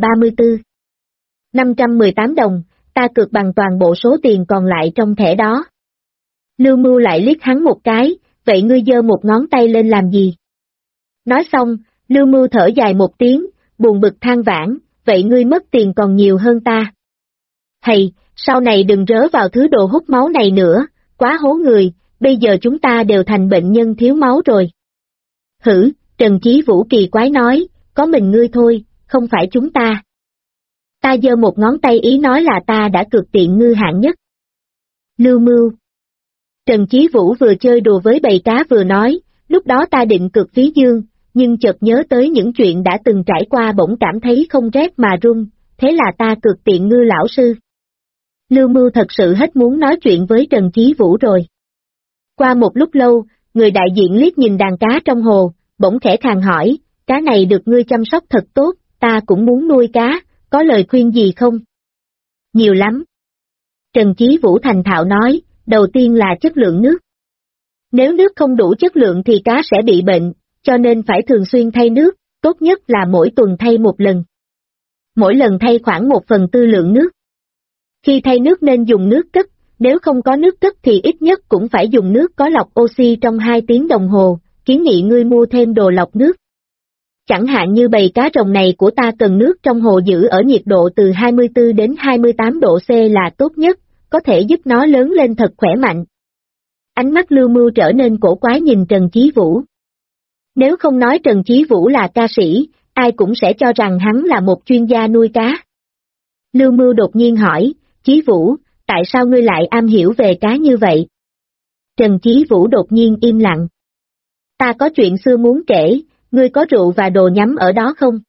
34,518 đồng, ta cược bằng toàn bộ số tiền còn lại trong thẻ đó. Lưu Mưu lại liếc hắn một cái, vậy ngươi giơ một ngón tay lên làm gì? Nói xong, Lưu Mưu thở dài một tiếng, buồn bực than vãn, vậy ngươi mất tiền còn nhiều hơn ta. Hầy, sau này đừng rớ vào thứ đồ hút máu này nữa, quá hố người, bây giờ chúng ta đều thành bệnh nhân thiếu máu rồi. Hử, Trần Chí Vũ kỳ quái nói, có mình ngươi thôi, không phải chúng ta. Ta giơ một ngón tay ý nói là ta đã cược tiện ngư hạng nhất. Lưu Mưu. Trần Chí Vũ vừa chơi đùa với bầy cá vừa nói, lúc đó ta định cược Phí Dương, nhưng chợt nhớ tới những chuyện đã từng trải qua bỗng cảm thấy không rét mà run, thế là ta cược tiện ngư lão sư. Lưu Mưu thật sự hết muốn nói chuyện với Trần Chí Vũ rồi. Qua một lúc lâu, người đại diện liếc nhìn đàn cá trong hồ, bỗng khẽ khàng hỏi, cá này được ngươi chăm sóc thật tốt, ta cũng muốn nuôi cá, có lời khuyên gì không? Nhiều lắm. Trần Chí Vũ thành thạo nói, đầu tiên là chất lượng nước. Nếu nước không đủ chất lượng thì cá sẽ bị bệnh, cho nên phải thường xuyên thay nước, tốt nhất là mỗi tuần thay một lần. Mỗi lần thay khoảng 1/4 lượng nước. Khi thay nước nên dùng nước cất, nếu không có nước cất thì ít nhất cũng phải dùng nước có lọc oxy trong 2 tiếng đồng hồ, kiến nghị ngươi mua thêm đồ lọc nước. Chẳng hạn như bầy cá rồng này của ta cần nước trong hồ giữ ở nhiệt độ từ 24 đến 28 độ C là tốt nhất, có thể giúp nó lớn lên thật khỏe mạnh. Ánh mắt Lưu Mưu trở nên cổ quái nhìn Trần Chí Vũ. Nếu không nói Trần Chí Vũ là ca sĩ, ai cũng sẽ cho rằng hắn là một chuyên gia nuôi cá. Lưu Mưu đột nhiên hỏi, Chí Vũ, tại sao ngươi lại am hiểu về cá như vậy? Trần Chí Vũ đột nhiên im lặng. Ta có chuyện xưa muốn kể, ngươi có rượu và đồ nhắm ở đó không?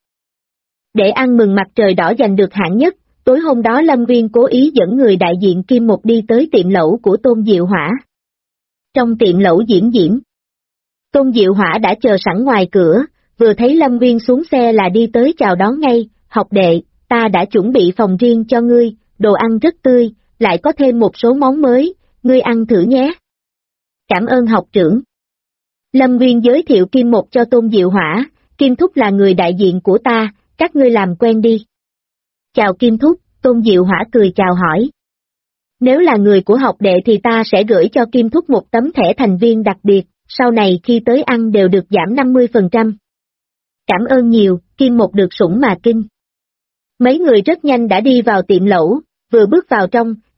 Để ăn mừng mặt trời đỏ giành được hạng nhất, tối hôm đó Lâm Nguyên cố ý dẫn người đại diện Kim Một đi tới tiệm lẩu của Tôn Diệu Hỏa. Trong tiệm lẩu Diễm, Tôn Diệu Hỏa đã chờ sẵn ngoài cửa, vừa thấy Lâm Nguyên xuống xe là đi tới chào đón ngay, học đệ, ta đã chuẩn bị phòng riêng cho ngươi, đồ ăn rất tươi, lại có thêm một số món mới, ngươi ăn thử nhé. Cảm ơn học trưởng. Lâm Nguyên giới thiệu Kim Một cho Tôn Diệu Hỏa, Kim Thúc là người đại diện của ta, các ngươi làm quen đi. Chào Kim Thúc, Tôn Diệu Hỏa cười chào hỏi. Nếu là người của học đệ thì ta sẽ gửi cho Kim Thúc một tấm thẻ thành viên đặc biệt, sau này khi tới ăn đều được giảm 50%. Cảm ơn nhiều, Kim Một được sủng mà kinh. Mấy người rất nhanh đã đi vào tiệm lẩu, vừa bước vào trong,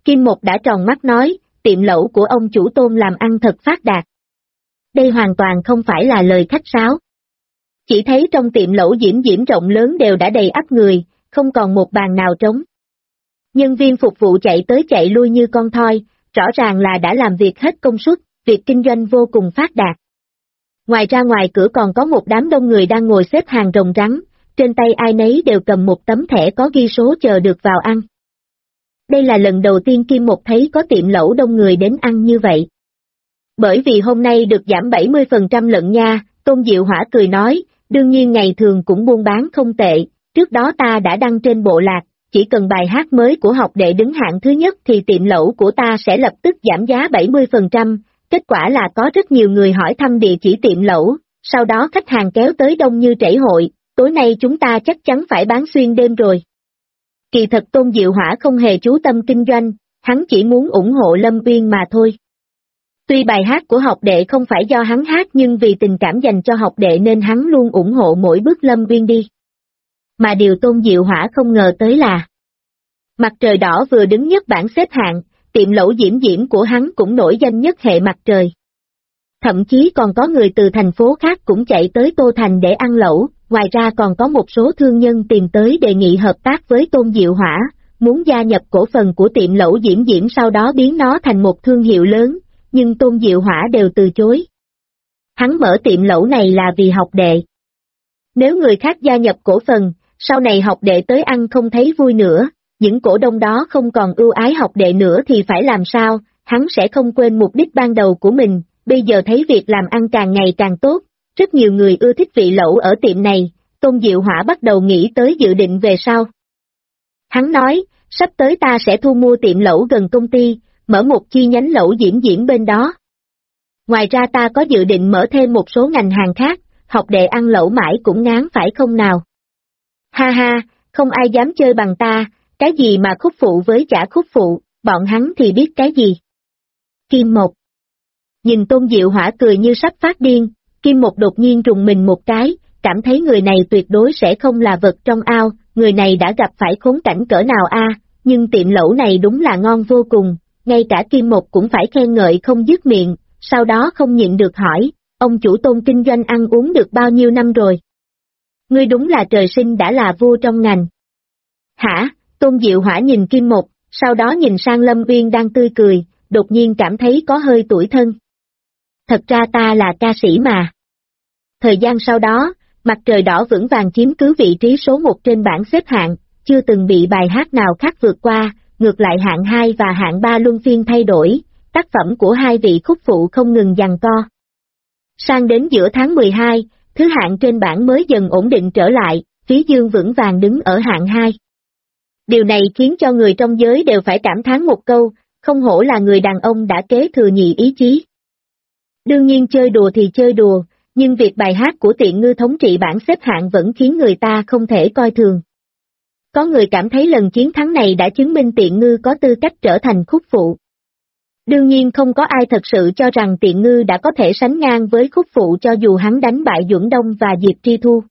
Kim Một đã tròn mắt nói, tiệm lẩu của ông chủ Tôn làm ăn thật phát đạt. Đây hoàn toàn không phải là lời khách sáo. Chỉ thấy trong tiệm lẩu Diễm Diễm rộng lớn đều đã đầy ắp người, không còn một bàn nào trống. Nhân viên phục vụ chạy tới chạy lui như con thoi, rõ ràng là đã làm việc hết công suất, việc kinh doanh vô cùng phát đạt. Ngoài ra ngoài cửa còn có một đám đông người đang ngồi xếp hàng rồng rắn, trên tay ai nấy đều cầm một tấm thẻ có ghi số chờ được vào ăn. Đây là lần đầu tiên Kim Một thấy có tiệm lẩu đông người đến ăn như vậy. Bởi vì hôm nay được giảm 70% lận nha, Tôn Diệu Hỏa cười nói, đương nhiên ngày thường cũng buôn bán không tệ, trước đó ta đã đăng trên bộ lạc, chỉ cần bài hát mới của học đệ đứng hạng thứ nhất thì tiệm lẩu của ta sẽ lập tức giảm giá 70%, kết quả là có rất nhiều người hỏi thăm địa chỉ tiệm lẩu, sau đó khách hàng kéo tới đông như trẩy hội, tối nay chúng ta chắc chắn phải bán xuyên đêm rồi. Kỳ thật Tôn Diệu Hỏa không hề chú tâm kinh doanh, hắn chỉ muốn ủng hộ Lâm Uyên mà thôi. Tuy bài hát của học đệ không phải do hắn hát nhưng vì tình cảm dành cho học đệ nên hắn luôn ủng hộ mỗi bước Lâm Uyên đi. Mà điều Tôn Diệu Hỏa không ngờ tới là Mặt Trời Đỏ vừa đứng nhất bảng xếp hạng, tiệm lẩu Diễm Diễm của hắn cũng nổi danh nhất hệ mặt trời. Thậm chí còn có người từ thành phố khác cũng chạy tới Tô Thành để ăn lẩu, ngoài ra còn có một số thương nhân tìm tới đề nghị hợp tác với Tôn Diệu Hỏa, muốn gia nhập cổ phần của tiệm lẩu Diễm Diễm sau đó biến nó thành một thương hiệu lớn, nhưng Tôn Diệu Hỏa đều từ chối. Hắn mở tiệm lẩu này là vì học đệ. Nếu người khác gia nhập cổ phần, sau này học đệ tới ăn không thấy vui nữa, những cổ đông đó không còn ưu ái học đệ nữa thì phải làm sao, hắn sẽ không quên mục đích ban đầu của mình, bây giờ thấy việc làm ăn càng ngày càng tốt, rất nhiều người ưa thích vị lẩu ở tiệm này, Tôn Diệu Hỏa bắt đầu nghĩ tới dự định về sau. Hắn nói, sắp tới ta sẽ thu mua tiệm lẩu gần công ty, mở một chi nhánh lẩu Diễm Diễm bên đó. Ngoài ra ta có dự định mở thêm một số ngành hàng khác, học đệ ăn lẩu mãi cũng ngán phải không nào? Ha ha, không ai dám chơi bằng ta, cái gì mà khúc phụ với chả khúc phụ, bọn hắn thì biết cái gì. Kim Một nhìn Tôn Diệu Hỏa cười như sắp phát điên, Kim Một đột nhiên rùng mình một cái, cảm thấy người này tuyệt đối sẽ không là vật trong ao, người này đã gặp phải khốn cảnh cỡ nào a, nhưng tiệm lẩu này đúng là ngon vô cùng, ngay cả Kim Một cũng phải khen ngợi không dứt miệng, sau đó không nhịn được hỏi, ông chủ Tôn kinh doanh ăn uống được bao nhiêu năm rồi? Ngươi đúng là trời sinh đã là vua trong ngành. Hả? Tôn Diệu Hỏa nhìn Kim Một, sau đó nhìn sang Lâm Uyên đang tươi cười, đột nhiên cảm thấy có hơi tủi thân. Thật ra ta là ca sĩ mà. Thời gian sau đó, Mặt Trời Đỏ vững vàng chiếm cứ vị trí số 1 trên bảng xếp hạng, chưa từng bị bài hát nào khác vượt qua, ngược lại hạng 2 và hạng 3 luân phiên thay đổi, tác phẩm của hai vị khúc phụ không ngừng giằng co. Sang đến giữa tháng 12, thứ hạng trên bảng mới dần ổn định trở lại, Phí Dương vững vàng đứng ở hạng 2. Điều này khiến cho người trong giới đều phải cảm thán một câu, không hổ là người đàn ông đã kế thừa nhị ý chí. Đương nhiên chơi đùa thì chơi đùa, nhưng việc bài hát của Tiện Ngư thống trị bảng xếp hạng vẫn khiến người ta không thể coi thường. Có người cảm thấy lần chiến thắng này đã chứng minh Tiện Ngư có tư cách trở thành khúc phụ. Đương nhiên không có ai thật sự cho rằng Tiện Ngư đã có thể sánh ngang với khúc phụ cho dù hắn đánh bại Duẩn Đông và Diệp Tri Thu.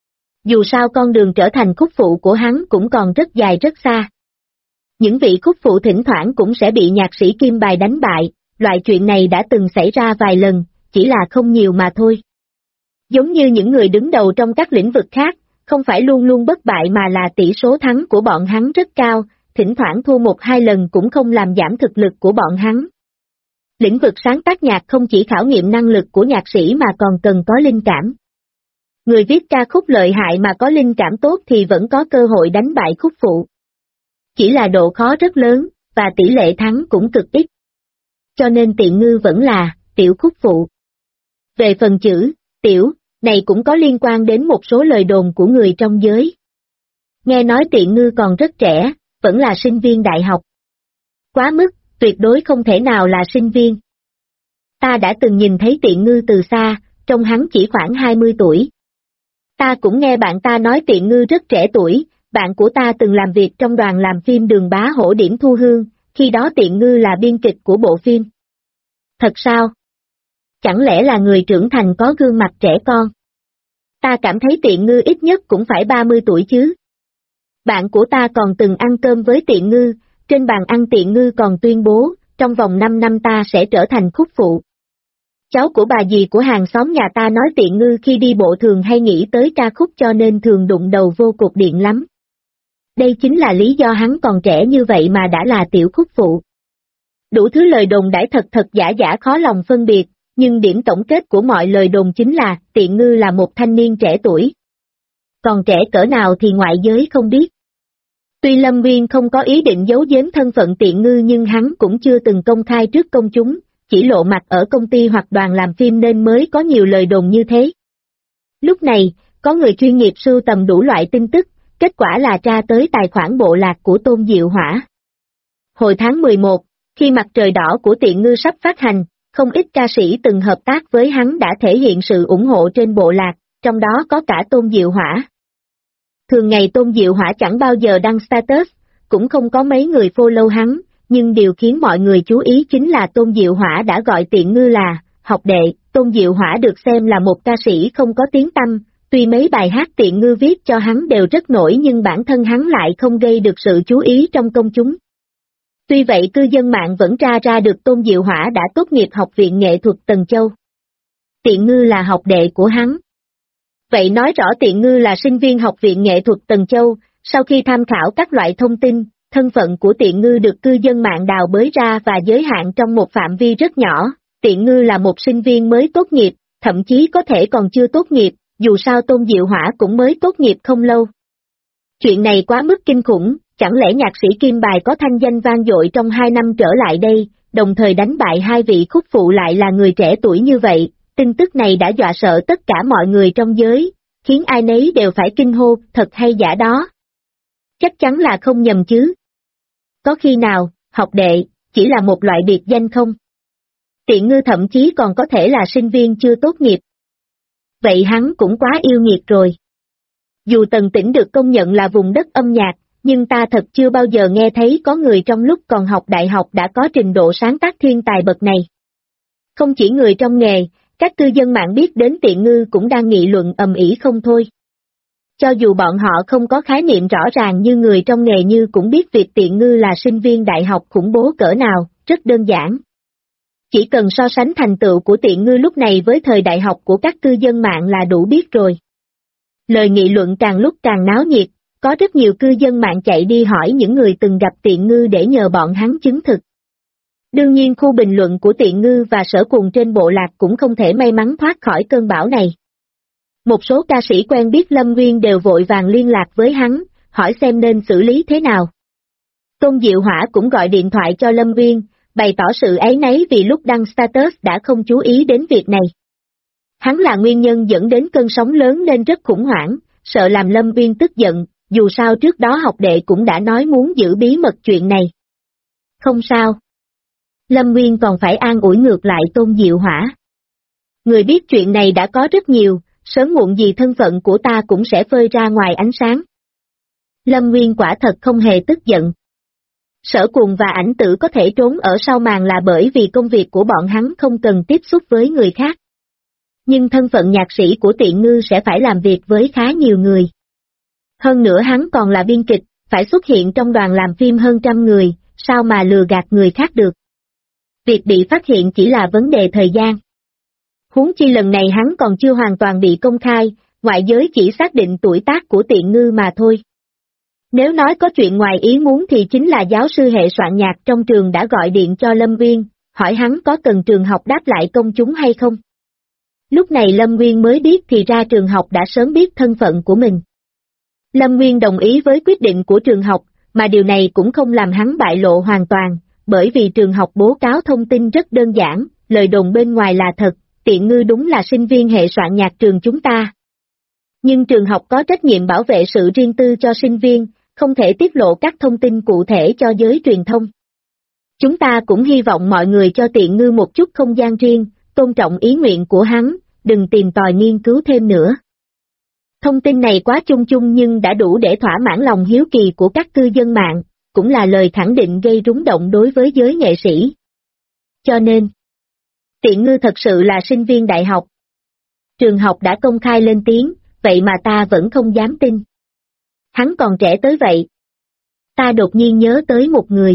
Dù sao con đường trở thành khúc phụ của hắn cũng còn rất dài rất xa. Những vị khúc phụ thỉnh thoảng cũng sẽ bị nhạc sĩ Kim Bài đánh bại, loại chuyện này đã từng xảy ra vài lần, chỉ là không nhiều mà thôi. Giống như những người đứng đầu trong các lĩnh vực khác, không phải luôn luôn bất bại mà là tỷ số thắng của bọn hắn rất cao, thỉnh thoảng thua 1-2 lần cũng không làm giảm thực lực của bọn hắn. Lĩnh vực sáng tác nhạc không chỉ khảo nghiệm năng lực của nhạc sĩ mà còn cần có linh cảm. Người viết ca khúc lợi hại mà có linh cảm tốt thì vẫn có cơ hội đánh bại khúc phụ. Chỉ là độ khó rất lớn, và tỷ lệ thắng cũng cực ít. Cho nên Tiện Ngư vẫn là tiểu khúc phụ. Về phần chữ tiểu này cũng có liên quan đến một số lời đồn của người trong giới. Nghe nói Tiện Ngư còn rất trẻ, vẫn là sinh viên đại học. Quá mức, tuyệt đối không thể nào là sinh viên. Ta đã từng nhìn thấy Tiện Ngư từ xa, trông hắn chỉ khoảng 20 tuổi. Ta cũng nghe bạn ta nói Tiện Ngư rất trẻ tuổi, bạn của ta từng làm việc trong đoàn làm phim Đường Bá Hổ Điểm Thu Hương, khi đó Tiện Ngư là biên kịch của bộ phim. Thật sao? Chẳng lẽ là người trưởng thành có gương mặt trẻ con? Ta cảm thấy Tiện Ngư ít nhất cũng phải 30 tuổi chứ. Bạn của ta còn từng ăn cơm với Tiện Ngư, Trên bàn ăn Tiện Ngư còn tuyên bố, trong vòng 5 năm ta sẽ trở thành khúc phụ. Cháu của bà dì của hàng xóm nhà ta nói Tiện Ngư khi đi bộ thường hay nghĩ tới ca khúc cho nên thường đụng đầu vô cột điện lắm. Đây chính là lý do hắn còn trẻ như vậy mà đã là tiểu khúc phụ. Đủ thứ lời đồn đãi thật giả giả khó lòng phân biệt, nhưng điểm tổng kết của mọi lời đồn chính là Tiện Ngư là một thanh niên trẻ tuổi. Còn trẻ cỡ nào thì ngoại giới không biết. Tuy Lâm Nguyên không có ý định giấu giếm thân phận Tiện Ngư nhưng hắn cũng chưa từng công khai trước công chúng, chỉ lộ mặt ở công ty hoặc đoàn làm phim nên mới có nhiều lời đồn như thế. Lúc này, có người chuyên nghiệp sưu tầm đủ loại tin tức, kết quả là tra tới tài khoản bộ lạc của Tôn Diệu Hỏa. Hồi tháng 11, khi Mặt Trời Đỏ của Tiện Ngư sắp phát hành, không ít ca sĩ từng hợp tác với hắn đã thể hiện sự ủng hộ trên bộ lạc, trong đó có cả Tôn Diệu Hỏa. Thường ngày Tôn Diệu Hỏa chẳng bao giờ đăng status, cũng không có mấy người follow hắn, nhưng điều khiến mọi người chú ý chính là Tôn Diệu Hỏa đã gọi Tiện Ngư là học đệ. Tôn Diệu Hỏa được xem là một ca sĩ không có tiếng tăm, tuy mấy bài hát Tiện Ngư viết cho hắn đều rất nổi nhưng bản thân hắn lại không gây được sự chú ý trong công chúng. Tuy vậy cư dân mạng vẫn tra ra được Tôn Diệu Hỏa đã tốt nghiệp Học viện Nghệ thuật Tần Châu. Tiện Ngư là học đệ của hắn. Vậy nói rõ Tiện Ngư là sinh viên Học viện Nghệ thuật Tần Châu. Sau khi tham khảo các loại thông tin, thân phận của Tiện Ngư được cư dân mạng đào bới ra và giới hạn trong một phạm vi rất nhỏ. Tiện Ngư là một sinh viên mới tốt nghiệp, thậm chí có thể còn chưa tốt nghiệp, dù sao Tôn Diệu Hỏa cũng mới tốt nghiệp không lâu. Chuyện này quá mức kinh khủng, chẳng lẽ nhạc sĩ Kim Bài có thanh danh vang dội trong 2 năm trở lại đây, đồng thời đánh bại hai vị khúc phụ lại là người trẻ tuổi như vậy. Tin tức này đã dọa sợ tất cả mọi người trong giới, khiến ai nấy đều phải kinh hô, thật hay giả đó. Chắc chắn là không nhầm chứ. Có khi nào, học đệ, chỉ là một loại biệt danh không? Tiện Ngư thậm chí còn có thể là sinh viên chưa tốt nghiệp. Vậy hắn cũng quá yêu nghiệt rồi. Dù Tần Tỉnh được công nhận là vùng đất âm nhạc, nhưng ta thật chưa bao giờ nghe thấy có người trong lúc còn học đại học đã có trình độ sáng tác thiên tài bậc này. Không chỉ người trong nghề, các cư dân mạng biết đến Tiện Ngư cũng đang nghị luận ầm ĩ không thôi. Cho dù bọn họ không có khái niệm rõ ràng như người trong nghề như cũng biết việc Tiện Ngư là sinh viên đại học khủng bố cỡ nào, rất đơn giản. Chỉ cần so sánh thành tựu của Tiện Ngư lúc này với thời đại học của các cư dân mạng là đủ biết rồi. Lời nghị luận càng lúc càng náo nhiệt, có rất nhiều cư dân mạng chạy đi hỏi những người từng gặp Tiện Ngư để nhờ bọn hắn chứng thực. Đương nhiên khu bình luận của Tiện Ngư và Sở Cuồng trên bộ lạc cũng không thể may mắn thoát khỏi cơn bão này. Một số ca sĩ quen biết Lâm Nguyên đều vội vàng liên lạc với hắn, hỏi xem nên xử lý thế nào. Tôn Diệu Hỏa cũng gọi điện thoại cho Lâm Nguyên, bày tỏ sự áy náy vì lúc đăng status đã không chú ý đến việc này. Hắn là nguyên nhân dẫn đến cơn sóng lớn nên rất khủng hoảng, sợ làm Lâm Nguyên tức giận, dù sao trước đó học đệ cũng đã nói muốn giữ bí mật chuyện này. Không sao. Lâm Nguyên còn phải an ủi ngược lại Tôn Diệu Hỏa. Người biết chuyện này đã có rất nhiều, sớm muộn gì thân phận của ta cũng sẽ phơi ra ngoài ánh sáng. Lâm Nguyên quả thật không hề tức giận. Sở Cuồng và Ảnh Tử có thể trốn ở sau màn là bởi vì công việc của bọn hắn không cần tiếp xúc với người khác. Nhưng thân phận nhạc sĩ của Tiện Ngư sẽ phải làm việc với khá nhiều người. Hơn nữa hắn còn là biên kịch, phải xuất hiện trong đoàn làm phim hơn 100 người, sao mà lừa gạt người khác được. Việc bị phát hiện chỉ là vấn đề thời gian. Huống chi lần này hắn còn chưa hoàn toàn bị công khai, ngoại giới chỉ xác định tuổi tác của Tiện Ngư mà thôi. Nếu nói có chuyện ngoài ý muốn thì chính là giáo sư hệ soạn nhạc trong trường đã gọi điện cho Lâm Nguyên, hỏi hắn có cần trường học đáp lại công chúng hay không. Lúc này Lâm Nguyên mới biết thì ra trường học đã sớm biết thân phận của mình. Lâm Nguyên đồng ý với quyết định của trường học, mà điều này cũng không làm hắn bại lộ hoàn toàn, bởi vì trường học bố cáo thông tin rất đơn giản, lời đồn bên ngoài là thật, Tiện Ngư đúng là sinh viên hệ soạn nhạc trường chúng ta. Nhưng trường học có trách nhiệm bảo vệ sự riêng tư cho sinh viên, không thể tiết lộ các thông tin cụ thể cho giới truyền thông. Chúng ta cũng hy vọng mọi người cho Tiện Ngư một chút không gian riêng, tôn trọng ý nguyện của hắn, đừng tìm tòi nghiên cứu thêm nữa. Thông tin này quá chung chung nhưng đã đủ để thỏa mãn lòng hiếu kỳ của các cư dân mạng, cũng là lời khẳng định gây rúng động đối với giới nghệ sĩ. Cho nên, Tiện Ngư thật sự là sinh viên đại học. Trường học đã công khai lên tiếng, vậy mà ta vẫn không dám tin. Hắn còn trẻ tới vậy. Ta đột nhiên nhớ tới một người.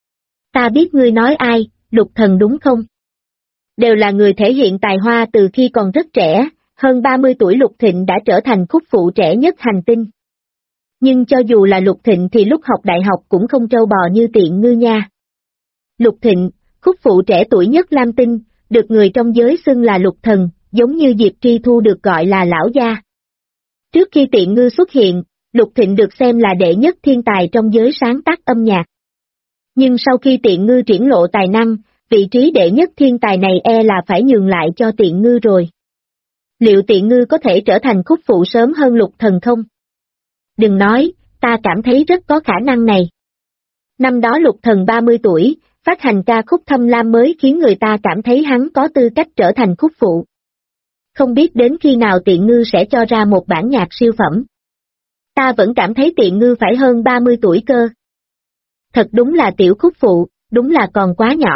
Ta biết ngươi nói ai, Lục Thần đúng không? Đều là người thể hiện tài hoa từ khi còn rất trẻ, hơn 30 tuổi Lục Thịnh đã trở thành khúc phụ trẻ nhất hành tinh. Nhưng cho dù là Lục Thịnh thì lúc học đại học cũng không trâu bò như Tiện Ngư nha. Lục Thịnh, khúc phụ trẻ tuổi nhất Lam Tinh, được người trong giới xưng là Lục Thần, giống như Diệp Tri Thu được gọi là lão gia. Trước khi Tiện Ngư xuất hiện, Lục Thịnh được xem là đệ nhất thiên tài trong giới sáng tác âm nhạc. Nhưng sau khi Tiện Ngư triển lộ tài năng, vị trí đệ nhất thiên tài này là phải nhường lại cho Tiện Ngư rồi. Liệu Tiện Ngư có thể trở thành khúc phụ sớm hơn Lục Thần không? Đừng nói, ta cảm thấy rất có khả năng này. Năm đó Lục Thần 30 tuổi, phát hành ca khúc Thâm Lam mới khiến người ta cảm thấy hắn có tư cách trở thành khúc phụ. Không biết đến khi nào Tiện Ngư sẽ cho ra một bản nhạc siêu phẩm. Ta vẫn cảm thấy Tiện Ngư phải hơn 30 tuổi cơ. Thật đúng là tiểu khúc phụ, đúng là còn quá nhỏ.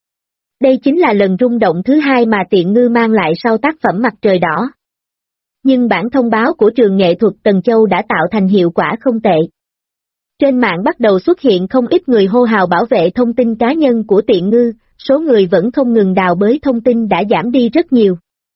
Đây chính là lần rung động thứ hai mà Tiện Ngư mang lại sau tác phẩm Mặt Trời Đỏ. Nhưng bản thông báo của trường nghệ thuật Tần Châu đã tạo thành hiệu quả không tệ. Trên mạng bắt đầu xuất hiện không ít người hô hào bảo vệ thông tin cá nhân của Tiện Ngư, số người vẫn không ngừng đào bới thông tin đã giảm đi rất nhiều.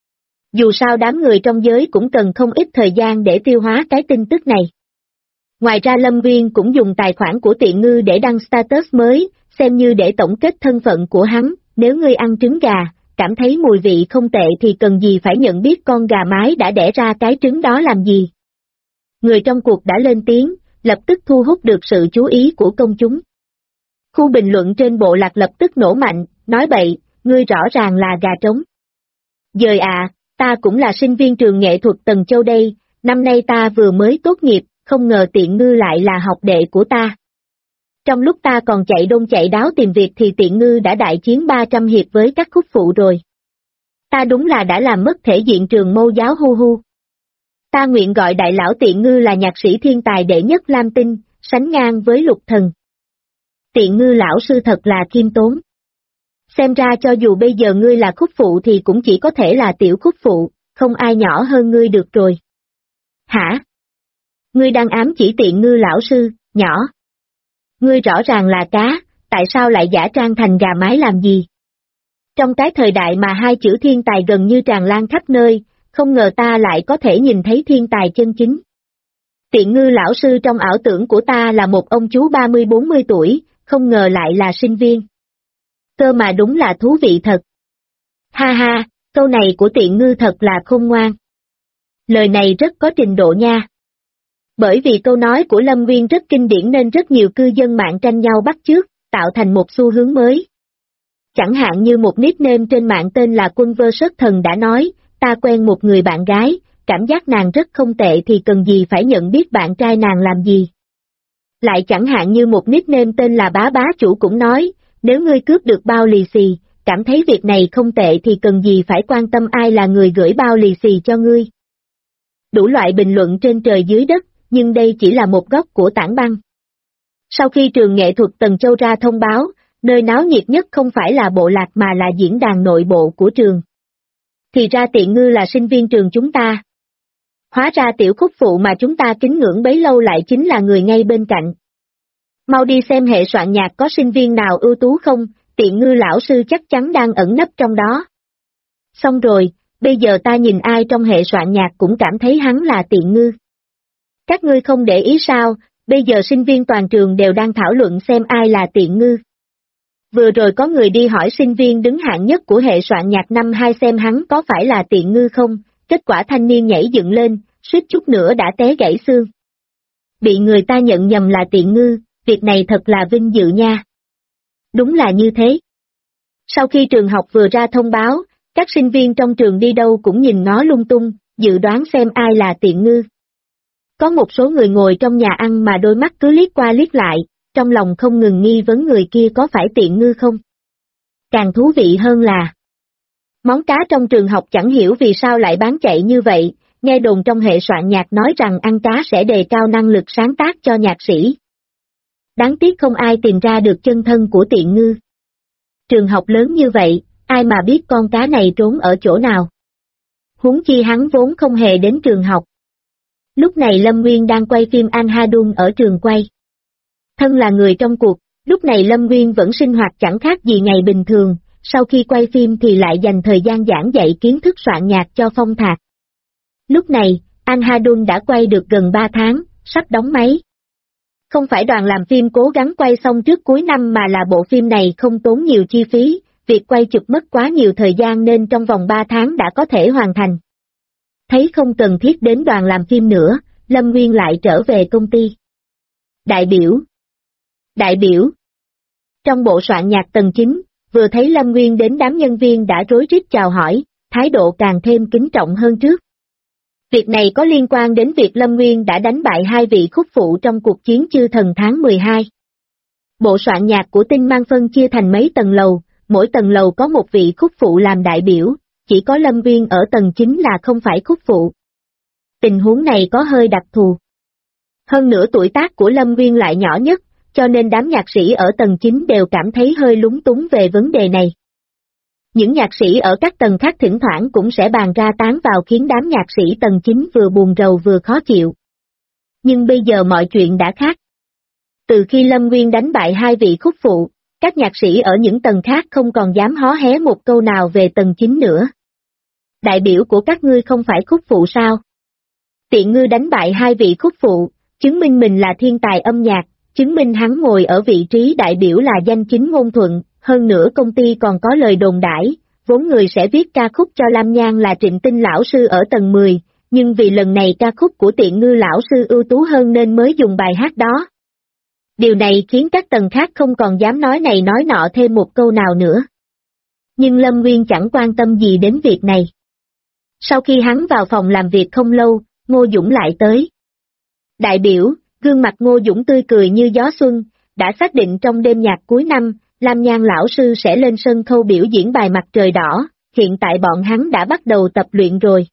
Dù sao đám người trong giới cũng cần không ít thời gian để tiêu hóa cái tin tức này. Ngoài ra Lâm Nguyên cũng dùng tài khoản của Tiện Ngư để đăng status mới, xem như để tổng kết thân phận của hắn, nếu ngươi ăn trứng gà, cảm thấy mùi vị không tệ thì cần gì phải nhận biết con gà mái đã đẻ ra cái trứng đó làm gì. Người trong cuộc đã lên tiếng, lập tức thu hút được sự chú ý của công chúng. Khu bình luận trên bộ lạc lập tức nổ mạnh, nói bậy, ngươi rõ ràng là gà trống. Dời ta cũng là sinh viên trường nghệ thuật Tần Châu đây, năm nay ta vừa mới tốt nghiệp, không ngờ Tiện Ngư lại là học đệ của ta. Trong lúc ta còn chạy đôn chạy đáo tìm việc thì Tiện Ngư đã đại chiến 300 hiệp với các khúc phụ rồi. Ta đúng là đã làm mất thể diện trường mâu giáo hu hu. Ta nguyện gọi đại lão Tiện Ngư là nhạc sĩ thiên tài đệ nhất Lam Tinh, sánh ngang với Lục Thần. Tiện Ngư lão sư thật là khiêm tốn. Xem ra cho dù bây giờ ngươi là khúc phụ thì cũng chỉ có thể là tiểu khúc phụ, không ai nhỏ hơn ngươi được rồi. Hả? Ngươi đang ám chỉ Tiện Ngư lão sư, nhỏ. Ngươi rõ ràng là cá, tại sao lại giả trang thành gà mái làm gì? Trong cái thời đại mà hai chữ thiên tài gần như tràn lan khắp nơi, không ngờ ta lại có thể nhìn thấy thiên tài chân chính. Tiện Ngư lão sư trong ảo tưởng của ta là một ông chú 30-40 tuổi, không ngờ lại là sinh viên. Cơ mà đúng là thú vị thật. Ha ha, câu này của Tiện Ngư thật là khôn ngoan. Lời này rất có trình độ nha. Bởi vì câu nói của Lâm Nguyên rất kinh điển nên rất nhiều cư dân mạng tranh nhau bắt chước, tạo thành một xu hướng mới. Chẳng hạn như một nickname trên mạng tên là Quân vs Thần đã nói, ta quen một người bạn gái, cảm giác nàng rất không tệ thì cần gì phải nhận biết bạn trai nàng làm gì. Lại chẳng hạn như một nickname tên là Bá Bá Chủ cũng nói, nếu ngươi cướp được bao lì xì, cảm thấy việc này không tệ thì cần gì phải quan tâm ai là người gửi bao lì xì cho ngươi. Đủ loại bình luận trên trời dưới đất, nhưng đây chỉ là một góc của tảng băng. Sau khi trường nghệ thuật Tần Châu ra thông báo, nơi náo nhiệt nhất không phải là bộ lạc mà là diễn đàn nội bộ của trường. Thì ra Tiện Ngư là sinh viên trường chúng ta. Hóa ra tiểu khúc phụ mà chúng ta kính ngưỡng bấy lâu lại chính là người ngay bên cạnh. Mau đi xem hệ soạn nhạc có sinh viên nào ưu tú không, Tiện Ngư lão sư chắc chắn đang ẩn nấp trong đó. Xong rồi, bây giờ ta nhìn ai trong hệ soạn nhạc cũng cảm thấy hắn là Tiện Ngư. Các ngươi không để ý sao, bây giờ sinh viên toàn trường đều đang thảo luận xem ai là Tiện Ngư. Vừa rồi có người đi hỏi sinh viên đứng hạng nhất của hệ soạn nhạc năm 2 xem hắn có phải là Tiện Ngư không, kết quả thanh niên nhảy dựng lên, suýt chút nữa đã té gãy xương. Bị người ta nhận nhầm là Tiện Ngư, việc này thật là vinh dự nha. Đúng là như thế. Sau khi trường học vừa ra thông báo, các sinh viên trong trường đi đâu cũng nhìn ngó lung tung, dự đoán xem ai là Tiện Ngư. Có một số người ngồi trong nhà ăn mà đôi mắt cứ liếc qua liếc lại, trong lòng không ngừng nghi vấn người kia có phải Tiện Ngư không. Càng thú vị hơn là món cá trong trường học chẳng hiểu vì sao lại bán chạy như vậy, nghe đồn trong hệ soạn nhạc nói rằng ăn cá sẽ đề cao năng lực sáng tác cho nhạc sĩ. Đáng tiếc không ai tìm ra được chân thân của Tiện Ngư. Trường học lớn như vậy, ai mà biết con cá này trốn ở chỗ nào. Huống chi hắn vốn không hề đến trường học. Lúc này Lâm Nguyên đang quay phim Anhadun ở trường quay. Thân là người trong cuộc, lúc này Lâm Nguyên vẫn sinh hoạt chẳng khác gì ngày bình thường, sau khi quay phim thì lại dành thời gian giảng dạy kiến thức soạn nhạc cho Phong Thạc. Lúc này, An Hadun đã quay được gần 3 tháng, sắp đóng máy. Không phải đoàn làm phim cố gắng quay xong trước cuối năm mà là bộ phim này không tốn nhiều chi phí, việc quay chụp mất quá nhiều thời gian nên trong vòng 3 tháng đã có thể hoàn thành. Thấy không cần thiết đến đoàn làm phim nữa, Lâm Nguyên lại trở về công ty. Đại biểu. Trong bộ soạn nhạc tầng 9, vừa thấy Lâm Nguyên đến đám nhân viên đã rối rít chào hỏi, thái độ càng thêm kính trọng hơn trước. Việc này có liên quan đến việc Lâm Nguyên đã đánh bại 2 vị khúc phụ trong cuộc chiến chư thần tháng 12. Bộ soạn nhạc của Tinh Mang phân chia thành mấy tầng lầu, mỗi tầng lầu có một vị khúc phụ làm đại biểu, chỉ có Lâm Nguyên ở tầng 9 là không phải khúc phụ. Tình huống này có hơi đặc thù. Hơn nữa tuổi tác của Lâm Nguyên lại nhỏ nhất, cho nên đám nhạc sĩ ở tầng 9 đều cảm thấy hơi lúng túng về vấn đề này. Những nhạc sĩ ở các tầng khác thỉnh thoảng cũng sẽ bàn ra tán vào khiến đám nhạc sĩ tầng 9 vừa buồn rầu vừa khó chịu. Nhưng bây giờ mọi chuyện đã khác. Từ khi Lâm Nguyên đánh bại 2 vị khúc phụ, các nhạc sĩ ở những tầng khác không còn dám hó hé một câu nào về tầng 9 nữa. Đại biểu của các ngươi không phải khúc phụ sao? Tiện ngư đánh bại 2 vị khúc phụ, chứng minh mình là thiên tài âm nhạc, chứng minh hắn ngồi ở vị trí đại biểu là danh chính ngôn thuận, hơn nữa công ty còn có lời đồn đãi, vốn người sẽ viết ca khúc cho Lam Nhan là Trịnh Tinh lão sư ở tầng 10, nhưng vì lần này ca khúc của Tiện ngư lão sư ưu tú hơn nên mới dùng bài hát đó. Điều này khiến các tầng khác không còn dám nói này nói nọ thêm một câu nào nữa. Nhưng Lâm Nguyên chẳng quan tâm gì đến việc này. Sau khi hắn vào phòng làm việc không lâu, Ngô Dũng lại tới. Đại biểu, gương mặt Ngô Dũng tươi cười như gió xuân, đã xác định trong đêm nhạc cuối năm, Lam Nhan lão sư sẽ lên sân khấu biểu diễn bài Mặt Trời Đỏ, hiện tại bọn hắn đã bắt đầu tập luyện rồi.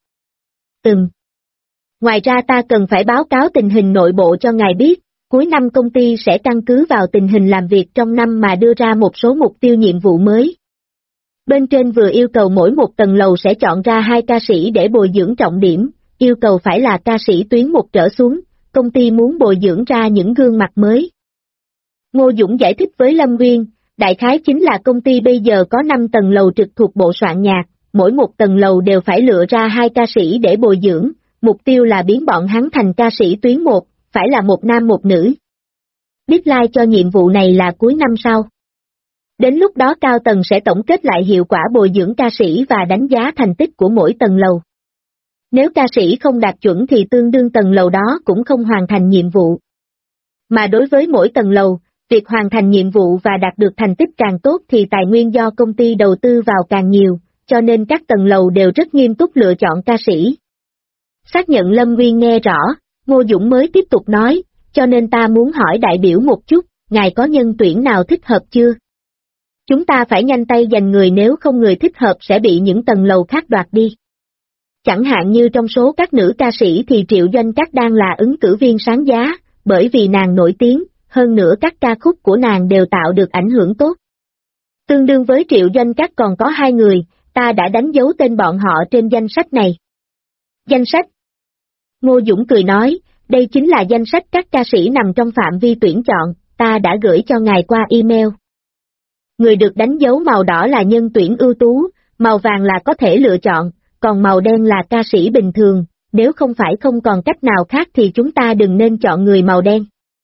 Ngoài ra ta cần phải báo cáo tình hình nội bộ cho ngài biết, cuối năm công ty sẽ căn cứ vào tình hình làm việc trong năm mà đưa ra một số mục tiêu nhiệm vụ mới. Bên trên vừa yêu cầu mỗi một tầng lầu sẽ chọn ra 2 ca sĩ để bồi dưỡng trọng điểm, yêu cầu phải là ca sĩ tuyến 1 trở xuống, công ty muốn bồi dưỡng ra những gương mặt mới. Ngô Dũng giải thích với Lâm Nguyên, đại khái chính là công ty bây giờ có 5 tầng lầu trực thuộc bộ soạn nhạc, mỗi một tầng lầu đều phải lựa ra 2 ca sĩ để bồi dưỡng, mục tiêu là biến bọn hắn thành ca sĩ tuyến 1, phải là một nam một nữ. Deadline cho nhiệm vụ này là cuối năm sau. Đến lúc đó cao tầng sẽ tổng kết lại hiệu quả bồi dưỡng ca sĩ và đánh giá thành tích của mỗi tầng lầu. Nếu ca sĩ không đạt chuẩn thì tương đương tầng lầu đó cũng không hoàn thành nhiệm vụ. Mà đối với mỗi tầng lầu, việc hoàn thành nhiệm vụ và đạt được thành tích càng tốt thì tài nguyên do công ty đầu tư vào càng nhiều, cho nên các tầng lầu đều rất nghiêm túc lựa chọn ca sĩ. Xác nhận Lâm Nguyên nghe rõ, Ngô Dũng mới tiếp tục nói, cho nên ta muốn hỏi đại biểu một chút, ngài có nhân tuyển nào thích hợp chưa? Chúng ta phải nhanh tay giành người, nếu không người thích hợp sẽ bị những tầng lầu khác đoạt đi. Chẳng hạn như trong số các nữ ca sĩ thì Triệu Doanh Các đang là ứng cử viên sáng giá, bởi vì nàng nổi tiếng, hơn nữa các ca khúc của nàng đều tạo được ảnh hưởng tốt. Tương đương với Triệu Doanh Các còn có 2 người, ta đã đánh dấu tên bọn họ trên danh sách này. Danh sách? Ngô Dũng cười nói, đây chính là danh sách các ca sĩ nằm trong phạm vi tuyển chọn, ta đã gửi cho ngài qua email. Người được đánh dấu màu đỏ là nhân tuyển ưu tú, màu vàng là có thể lựa chọn, còn màu đen là ca sĩ bình thường, nếu không phải không còn cách nào khác thì chúng ta đừng nên chọn người màu đen.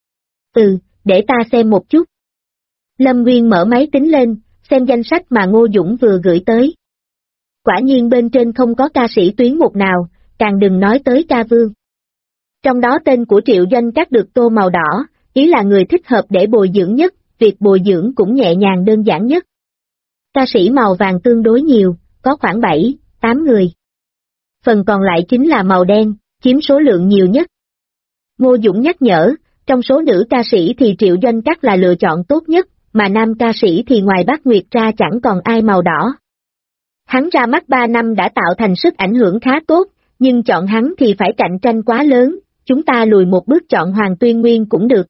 Để ta xem một chút. Lâm Nguyên mở máy tính lên, xem danh sách mà Ngô Dũng vừa gửi tới. Quả nhiên bên trên không có ca sĩ tuyến 1 nào, càng đừng nói tới ca vương. Trong đó tên của Triệu Doanh Các được tô màu đỏ, ý là người thích hợp để bồi dưỡng nhất, việc bồi dưỡng cũng nhẹ nhàng đơn giản nhất. Ca sĩ màu vàng tương đối nhiều, có khoảng 7-8 người. Phần còn lại chính là màu đen, chiếm số lượng nhiều nhất. Ngô Dũng nhắc nhở, trong số nữ ca sĩ thì Triệu Doanh Các là lựa chọn tốt nhất, mà nam ca sĩ thì ngoài Bác Nguyệt ra chẳng còn ai màu đỏ. Hắn ra mắt 3 năm đã tạo thành sức ảnh hưởng khá tốt, nhưng chọn hắn thì phải cạnh tranh quá lớn, chúng ta lùi một bước chọn Hoàng Tuyên Nguyên cũng được.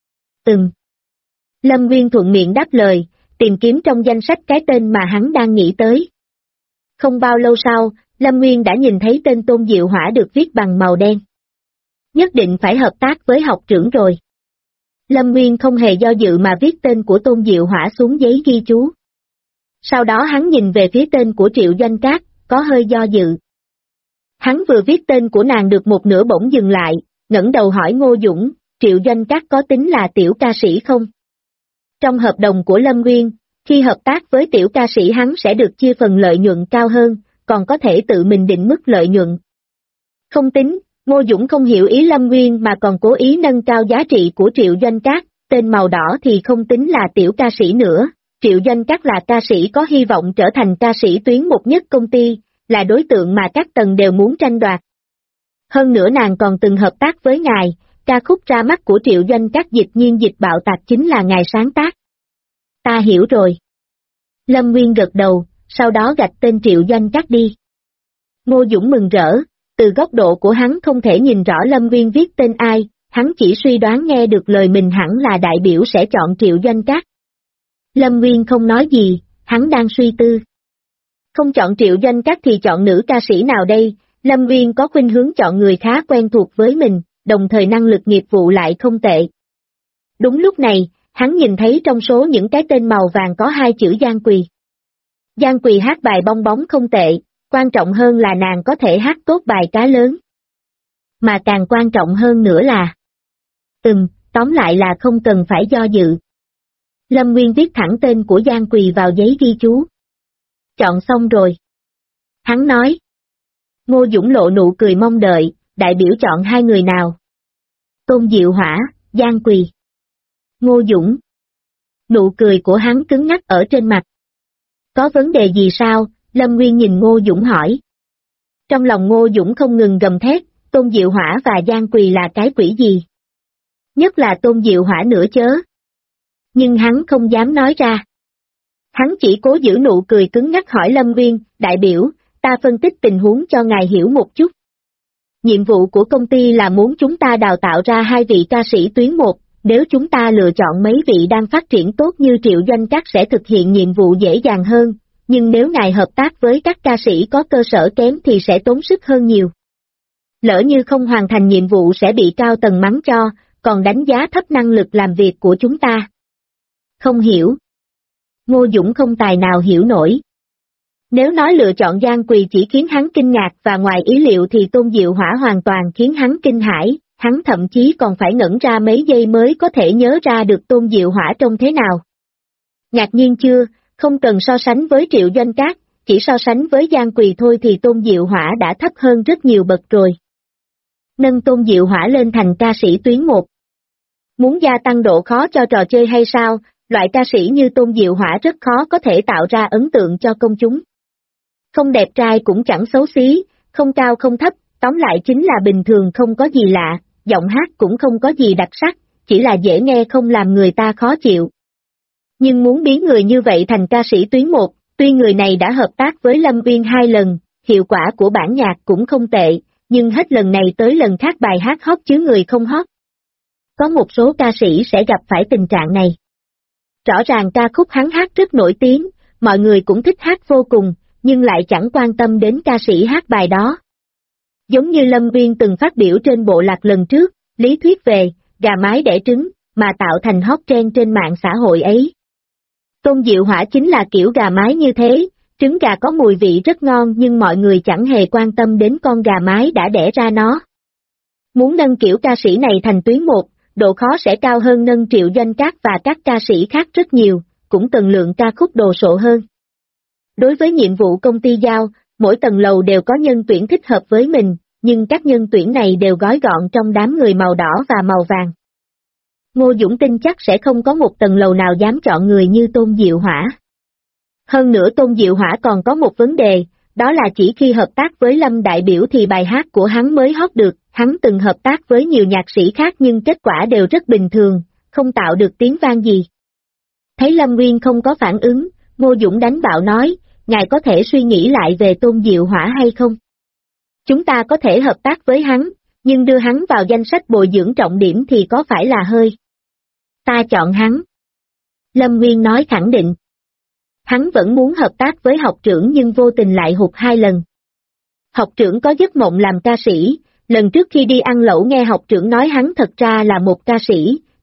Lâm Nguyên thuận miệng đáp lời, tìm kiếm trong danh sách cái tên mà hắn đang nghĩ tới. Không bao lâu sau, Lâm Nguyên đã nhìn thấy tên Tôn Diệu Hỏa được viết bằng màu đen. Nhất định phải hợp tác với học trưởng rồi. Lâm Nguyên không hề do dự mà viết tên của Tôn Diệu Hỏa xuống giấy ghi chú. Sau đó hắn nhìn về phía tên của Triệu Doanh Cát, có hơi do dự. Hắn vừa viết tên của nàng được một nửa bỗng dừng lại, ngẩng đầu hỏi Ngô Dũng, Triệu Doanh Cát có tính là tiểu ca sĩ không? Trong hợp đồng của Lâm Nguyên, khi hợp tác với tiểu ca sĩ hắn sẽ được chia phần lợi nhuận cao hơn, còn có thể tự mình định mức lợi nhuận. Không tính, Ngô Dũng không hiểu ý Lâm Nguyên mà còn cố ý nâng cao giá trị của Triệu Doanh Cát, tên màu đỏ thì không tính là tiểu ca sĩ nữa, Triệu Doanh Cát là ca sĩ có hy vọng trở thành ca sĩ tuyến một nhất công ty, là đối tượng mà các tầng đều muốn tranh đoạt. Hơn nữa nàng còn từng hợp tác với ngài, ca khúc ra mắt của Triệu Doanh Cát dịch nhiên dịch bạo tạc chính là ngài sáng tác. Ta hiểu rồi. Lâm Nguyên gật đầu, sau đó gạch tên Triệu Doanh Cát đi. Ngô Dũng mừng rỡ, từ góc độ của hắn không thể nhìn rõ Lâm Nguyên viết tên ai, hắn chỉ suy đoán nghe được lời mình hẳn là đại biểu sẽ chọn Triệu Doanh Cát. Lâm Nguyên không nói gì, hắn đang suy tư. Không chọn Triệu Doanh Cát thì chọn nữ ca sĩ nào đây? Lâm Nguyên có khuynh hướng chọn người khá quen thuộc với mình, đồng thời năng lực nghiệp vụ lại không tệ. Đúng lúc này, hắn nhìn thấy trong số những cái tên màu vàng có hai chữ Giang Quỳ. Giang Quỳ hát bài bong bóng không tệ, quan trọng hơn là nàng có thể hát tốt bài cá lớn. Mà càng quan trọng hơn nữa là... tóm lại là không cần phải do dự. Lâm Nguyên viết thẳng tên của Giang Quỳ vào giấy ghi chú. Chọn xong rồi. Hắn nói. Ngô Dũng lộ nụ cười mong đợi, đại biểu chọn hai người nào? Tôn Diệu Hỏa, Giang Quỳ. Ngô Dũng. Nụ cười của hắn cứng ngắc ở trên mặt. Có vấn đề gì sao? Lâm Nguyên nhìn Ngô Dũng hỏi. Trong lòng Ngô Dũng không ngừng gầm thét, Tôn Diệu Hỏa và Giang Quỳ là cái quỷ gì? Nhất là Tôn Diệu Hỏa nữa chớ. Nhưng hắn không dám nói ra. Hắn chỉ cố giữ nụ cười cứng ngắc hỏi Lâm Nguyên, đại biểu, ta phân tích tình huống cho ngài hiểu một chút. Nhiệm vụ của công ty là muốn chúng ta đào tạo ra hai vị ca sĩ tuyến một, nếu chúng ta lựa chọn mấy vị đang phát triển tốt như Triệu Doanh Cát sẽ thực hiện nhiệm vụ dễ dàng hơn, nhưng nếu ngài hợp tác với các ca sĩ có cơ sở kém thì sẽ tốn sức hơn nhiều. Lỡ như không hoàn thành nhiệm vụ sẽ bị cao tầng mắng cho, còn đánh giá thấp năng lực làm việc của chúng ta. Không hiểu. Ngô Dũng không tài nào hiểu nổi. Nếu nói lựa chọn Giang Quỳ chỉ khiến hắn kinh ngạc và ngoài ý liệu thì Tôn Diệu Hỏa hoàn toàn khiến hắn kinh hãi, hắn thậm chí còn phải ngẩn ra mấy giây mới có thể nhớ ra được Tôn Diệu Hỏa trông thế nào. Ngạc nhiên chưa, không cần so sánh với Triệu Doanh Cát, chỉ so sánh với Giang Quỳ thôi thì Tôn Diệu Hỏa đã thấp hơn rất nhiều bậc rồi. Nâng Tôn Diệu Hỏa lên thành ca sĩ tuyến một. Muốn gia tăng độ khó cho trò chơi hay sao? Loại ca sĩ như Tôn Diệu Hỏa rất khó có thể tạo ra ấn tượng cho công chúng. Không đẹp trai cũng chẳng xấu xí, không cao không thấp, tóm lại chính là bình thường không có gì lạ, giọng hát cũng không có gì đặc sắc, chỉ là dễ nghe không làm người ta khó chịu. Nhưng muốn biến người như vậy thành ca sĩ tuyến một, tuy người này đã hợp tác với Lâm Nguyên 2 lần, hiệu quả của bản nhạc cũng không tệ, nhưng hết lần này tới lần khác bài hát hot chứ người không hot. Có một số ca sĩ sẽ gặp phải tình trạng này. Rõ ràng ca khúc hắn hát rất nổi tiếng, mọi người cũng thích hát vô cùng, nhưng lại chẳng quan tâm đến ca sĩ hát bài đó. Giống như Lâm Nguyên từng phát biểu trên bộ lạc lần trước, lý thuyết về gà mái đẻ trứng, mà tạo thành hot trend trên mạng xã hội ấy. Tôn Diệu Hỏa chính là kiểu gà mái như thế, trứng gà có mùi vị rất ngon nhưng mọi người chẳng hề quan tâm đến con gà mái đã đẻ ra nó. Muốn nâng kiểu ca sĩ này thành tuyến một, độ khó sẽ cao hơn nâng Triệu Doanh Cát và các ca sĩ khác rất nhiều, cũng cần lượng ca khúc đồ sộ hơn. Đối với nhiệm vụ công ty giao, mỗi tầng lầu đều có nhân tuyển thích hợp với mình, nhưng các nhân tuyển này đều gói gọn trong đám người màu đỏ và màu vàng. Ngô Dũng tin chắc sẽ không có một tầng lầu nào dám chọn người như Tôn Diệu Hỏa. Hơn nữa Tôn Diệu Hỏa còn có một vấn đề, đó là chỉ khi hợp tác với Lâm đại biểu thì bài hát của hắn mới hot được, hắn từng hợp tác với nhiều nhạc sĩ khác nhưng kết quả đều rất bình thường, không tạo được tiếng vang gì. Thấy Lâm Nguyên không có phản ứng, Ngô Dũng đánh bạo nói, ngài có thể suy nghĩ lại về Tôn Diệu Hỏa hay không? Chúng ta có thể hợp tác với hắn, nhưng đưa hắn vào danh sách bồi dưỡng trọng điểm thì có phải là hơi? Ta chọn hắn. Lâm Nguyên nói khẳng định. Hắn vẫn muốn hợp tác với học trưởng nhưng vô tình lại hụt 2 lần. Học trưởng có giấc mộng làm ca sĩ, lần trước khi đi ăn lẩu nghe học trưởng nói hắn thật ra là một ca sĩ,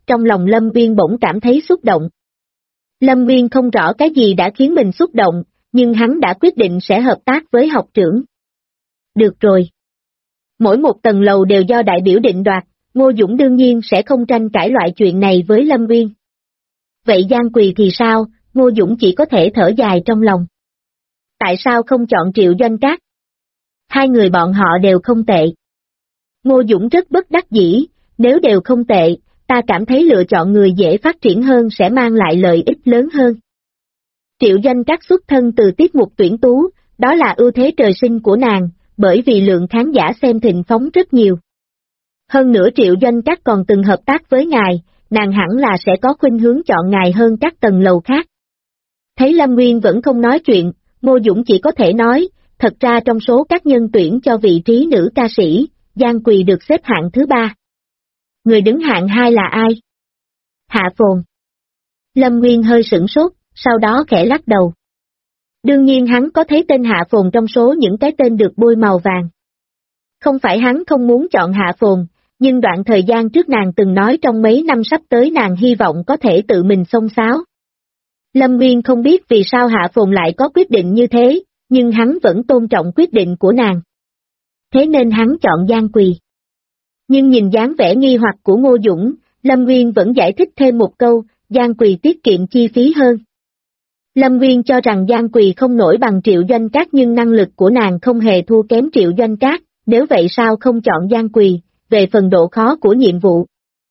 trong lòng Lâm Nguyên bỗng cảm thấy xúc động. Lâm Nguyên không rõ cái gì đã khiến mình xúc động, nhưng hắn đã quyết định sẽ hợp tác với học trưởng. Được rồi. Mỗi một tầng lầu đều do đại biểu định đoạt, Ngô Dũng đương nhiên sẽ không tranh cãi loại chuyện này với Lâm Nguyên. Vậy Giang Quỳ thì sao? Ngô Dũng chỉ có thể thở dài trong lòng. Tại sao không chọn Triệu Doanh Cát? Hai người bọn họ đều không tệ. Ngô Dũng rất bất đắc dĩ, nếu đều không tệ, ta cảm thấy lựa chọn người dễ phát triển hơn sẽ mang lại lợi ích lớn hơn. Triệu Doanh Cát xuất thân từ tiết mục tuyển tú, đó là ưu thế trời sinh của nàng, bởi vì lượng khán giả xem thịnh phóng rất nhiều. Hơn nữa Triệu Doanh Cát còn từng hợp tác với ngài, nàng hẳn là sẽ có khuynh hướng chọn ngài hơn các tầng lầu khác. Thấy Lâm Nguyên vẫn không nói chuyện, Ngô Dũng chỉ có thể nói, thật ra trong số các nhân tuyển cho vị trí nữ ca sĩ, Giang Quỳ được xếp hạng thứ 3. Người đứng hạng 2 là ai? Hạ Phồn. Lâm Nguyên hơi sửng sốt, sau đó khẽ lắc đầu. Đương nhiên hắn có thấy tên Hạ Phồn trong số những cái tên được bôi màu vàng. Không phải hắn không muốn chọn Hạ Phồn, nhưng đoạn thời gian trước nàng từng nói trong mấy năm sắp tới nàng hy vọng có thể tự mình xông xáo. Lâm Nguyên không biết vì sao Hạ Phồn lại có quyết định như thế, nhưng hắn vẫn tôn trọng quyết định của nàng. Thế nên hắn chọn Giang Quỳ. Nhưng nhìn dáng vẻ nghi hoặc của Ngô Dũng, Lâm Nguyên vẫn giải thích thêm một câu, Giang Quỳ tiết kiệm chi phí hơn. Lâm Nguyên cho rằng Giang Quỳ không nổi bằng Triệu Doanh Cát nhưng năng lực của nàng không hề thua kém Triệu Doanh Cát, nếu vậy sao không chọn Giang Quỳ, về phần độ khó của nhiệm vụ.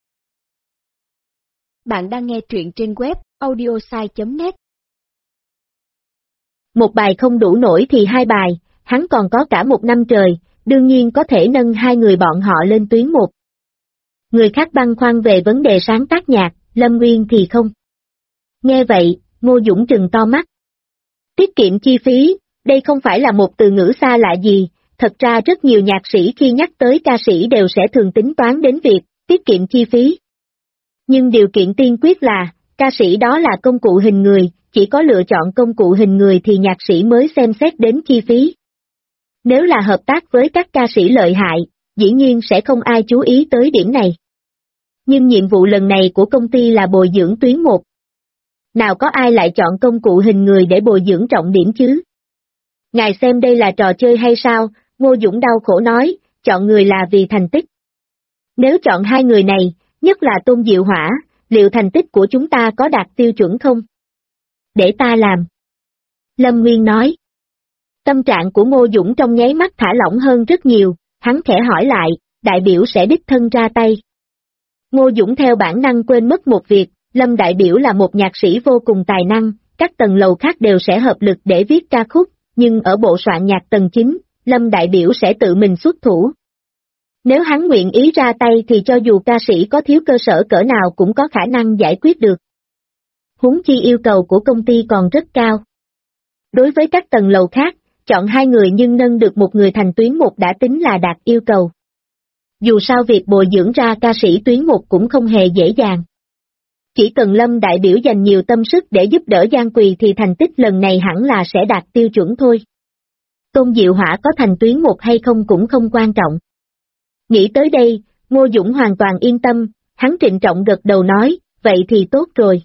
Bạn đang nghe truyện trên web audiosai.net. Một bài không đủ nổi thì hai bài, hắn còn có cả một năm trời, đương nhiên có thể nâng hai người bọn họ lên tuyến một. Người khác băn khoăn về vấn đề sáng tác nhạc, Lâm Nguyên thì không. Nghe vậy, Ngô Dũng trừng to mắt. Tiết kiệm chi phí, đây không phải là một từ ngữ xa lạ gì, thật ra rất nhiều nhạc sĩ khi nhắc tới ca sĩ đều sẽ thường tính toán đến việc tiết kiệm chi phí. Nhưng điều kiện tiên quyết là, ca sĩ đó là công cụ hình người, chỉ có lựa chọn công cụ hình người thì nhạc sĩ mới xem xét đến chi phí. Nếu là hợp tác với các ca sĩ lợi hại, dĩ nhiên sẽ không ai chú ý tới điểm này. Nhưng nhiệm vụ lần này của công ty là bồi dưỡng tuyến 1. Nào có ai lại chọn công cụ hình người để bồi dưỡng trọng điểm chứ? Ngài xem đây là trò chơi hay sao? Ngô Dũng đau khổ nói, chọn người là vì thành tích. Nếu chọn hai người này, nhất là Tôn Diệu Hỏa, liệu thành tích của chúng ta có đạt tiêu chuẩn không? Để ta làm. Lâm Nguyên nói. Tâm trạng của Ngô Dũng trong nháy mắt thả lỏng hơn rất nhiều, hắn khẽ hỏi lại, đại biểu sẽ đích thân ra tay. Ngô Dũng theo bản năng quên mất một việc, Lâm đại biểu là một nhạc sĩ vô cùng tài năng, các tầng lầu khác đều sẽ hợp lực để viết ca khúc, nhưng ở bộ soạn nhạc tầng 9, Lâm đại biểu sẽ tự mình xuất thủ. Nếu hắn nguyện ý ra tay thì cho dù ca sĩ có thiếu cơ sở cỡ nào cũng có khả năng giải quyết được. Huống chi yêu cầu của công ty còn rất cao. Đối với các tầng lầu khác, chọn hai người nhưng nâng được một người thành tuyến 1 đã tính là đạt yêu cầu. Dù sao việc bồi dưỡng ra ca sĩ tuyến 1 cũng không hề dễ dàng. Chỉ cần Lâm đại biểu dành nhiều tâm sức để giúp đỡ Giang Quỳ thì thành tích lần này hẳn là sẽ đạt tiêu chuẩn thôi. Tôn Diệu Hỏa có thành tuyến 1 hay không cũng không quan trọng. Nghĩ tới đây, Ngô Dũng hoàn toàn yên tâm, hắn trịnh trọng gật đầu nói, vậy thì tốt rồi.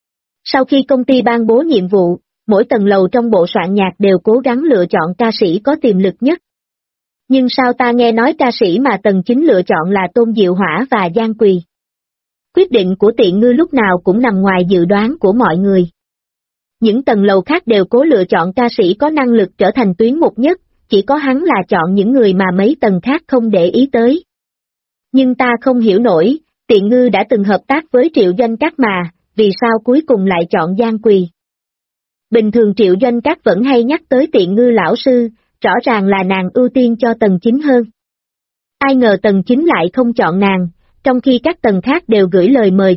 Sau khi công ty ban bố nhiệm vụ, mỗi tầng lầu trong bộ soạn nhạc đều cố gắng lựa chọn ca sĩ có tiềm lực nhất. Nhưng sao ta nghe nói ca sĩ mà tầng 9 lựa chọn là Tôn Diệu Hỏa và Giang Quỳ. Quyết định của Tiện Ngư lúc nào cũng nằm ngoài dự đoán của mọi người. Những tầng lầu khác đều cố lựa chọn ca sĩ có năng lực trở thành tuyến 1 nhất, chỉ có hắn là chọn những người mà mấy tầng khác không để ý tới. Nhưng ta không hiểu nổi, Tiện Ngư đã từng hợp tác với Triệu Doanh Cát mà, vì sao cuối cùng lại chọn Giang Quỳ? Bình thường Triệu Doanh Cát vẫn hay nhắc tới Tiện Ngư lão sư, rõ ràng là nàng ưu tiên cho tầng 9 hơn. Ai ngờ tầng 9 lại không chọn nàng, trong khi các tầng khác đều gửi lời mời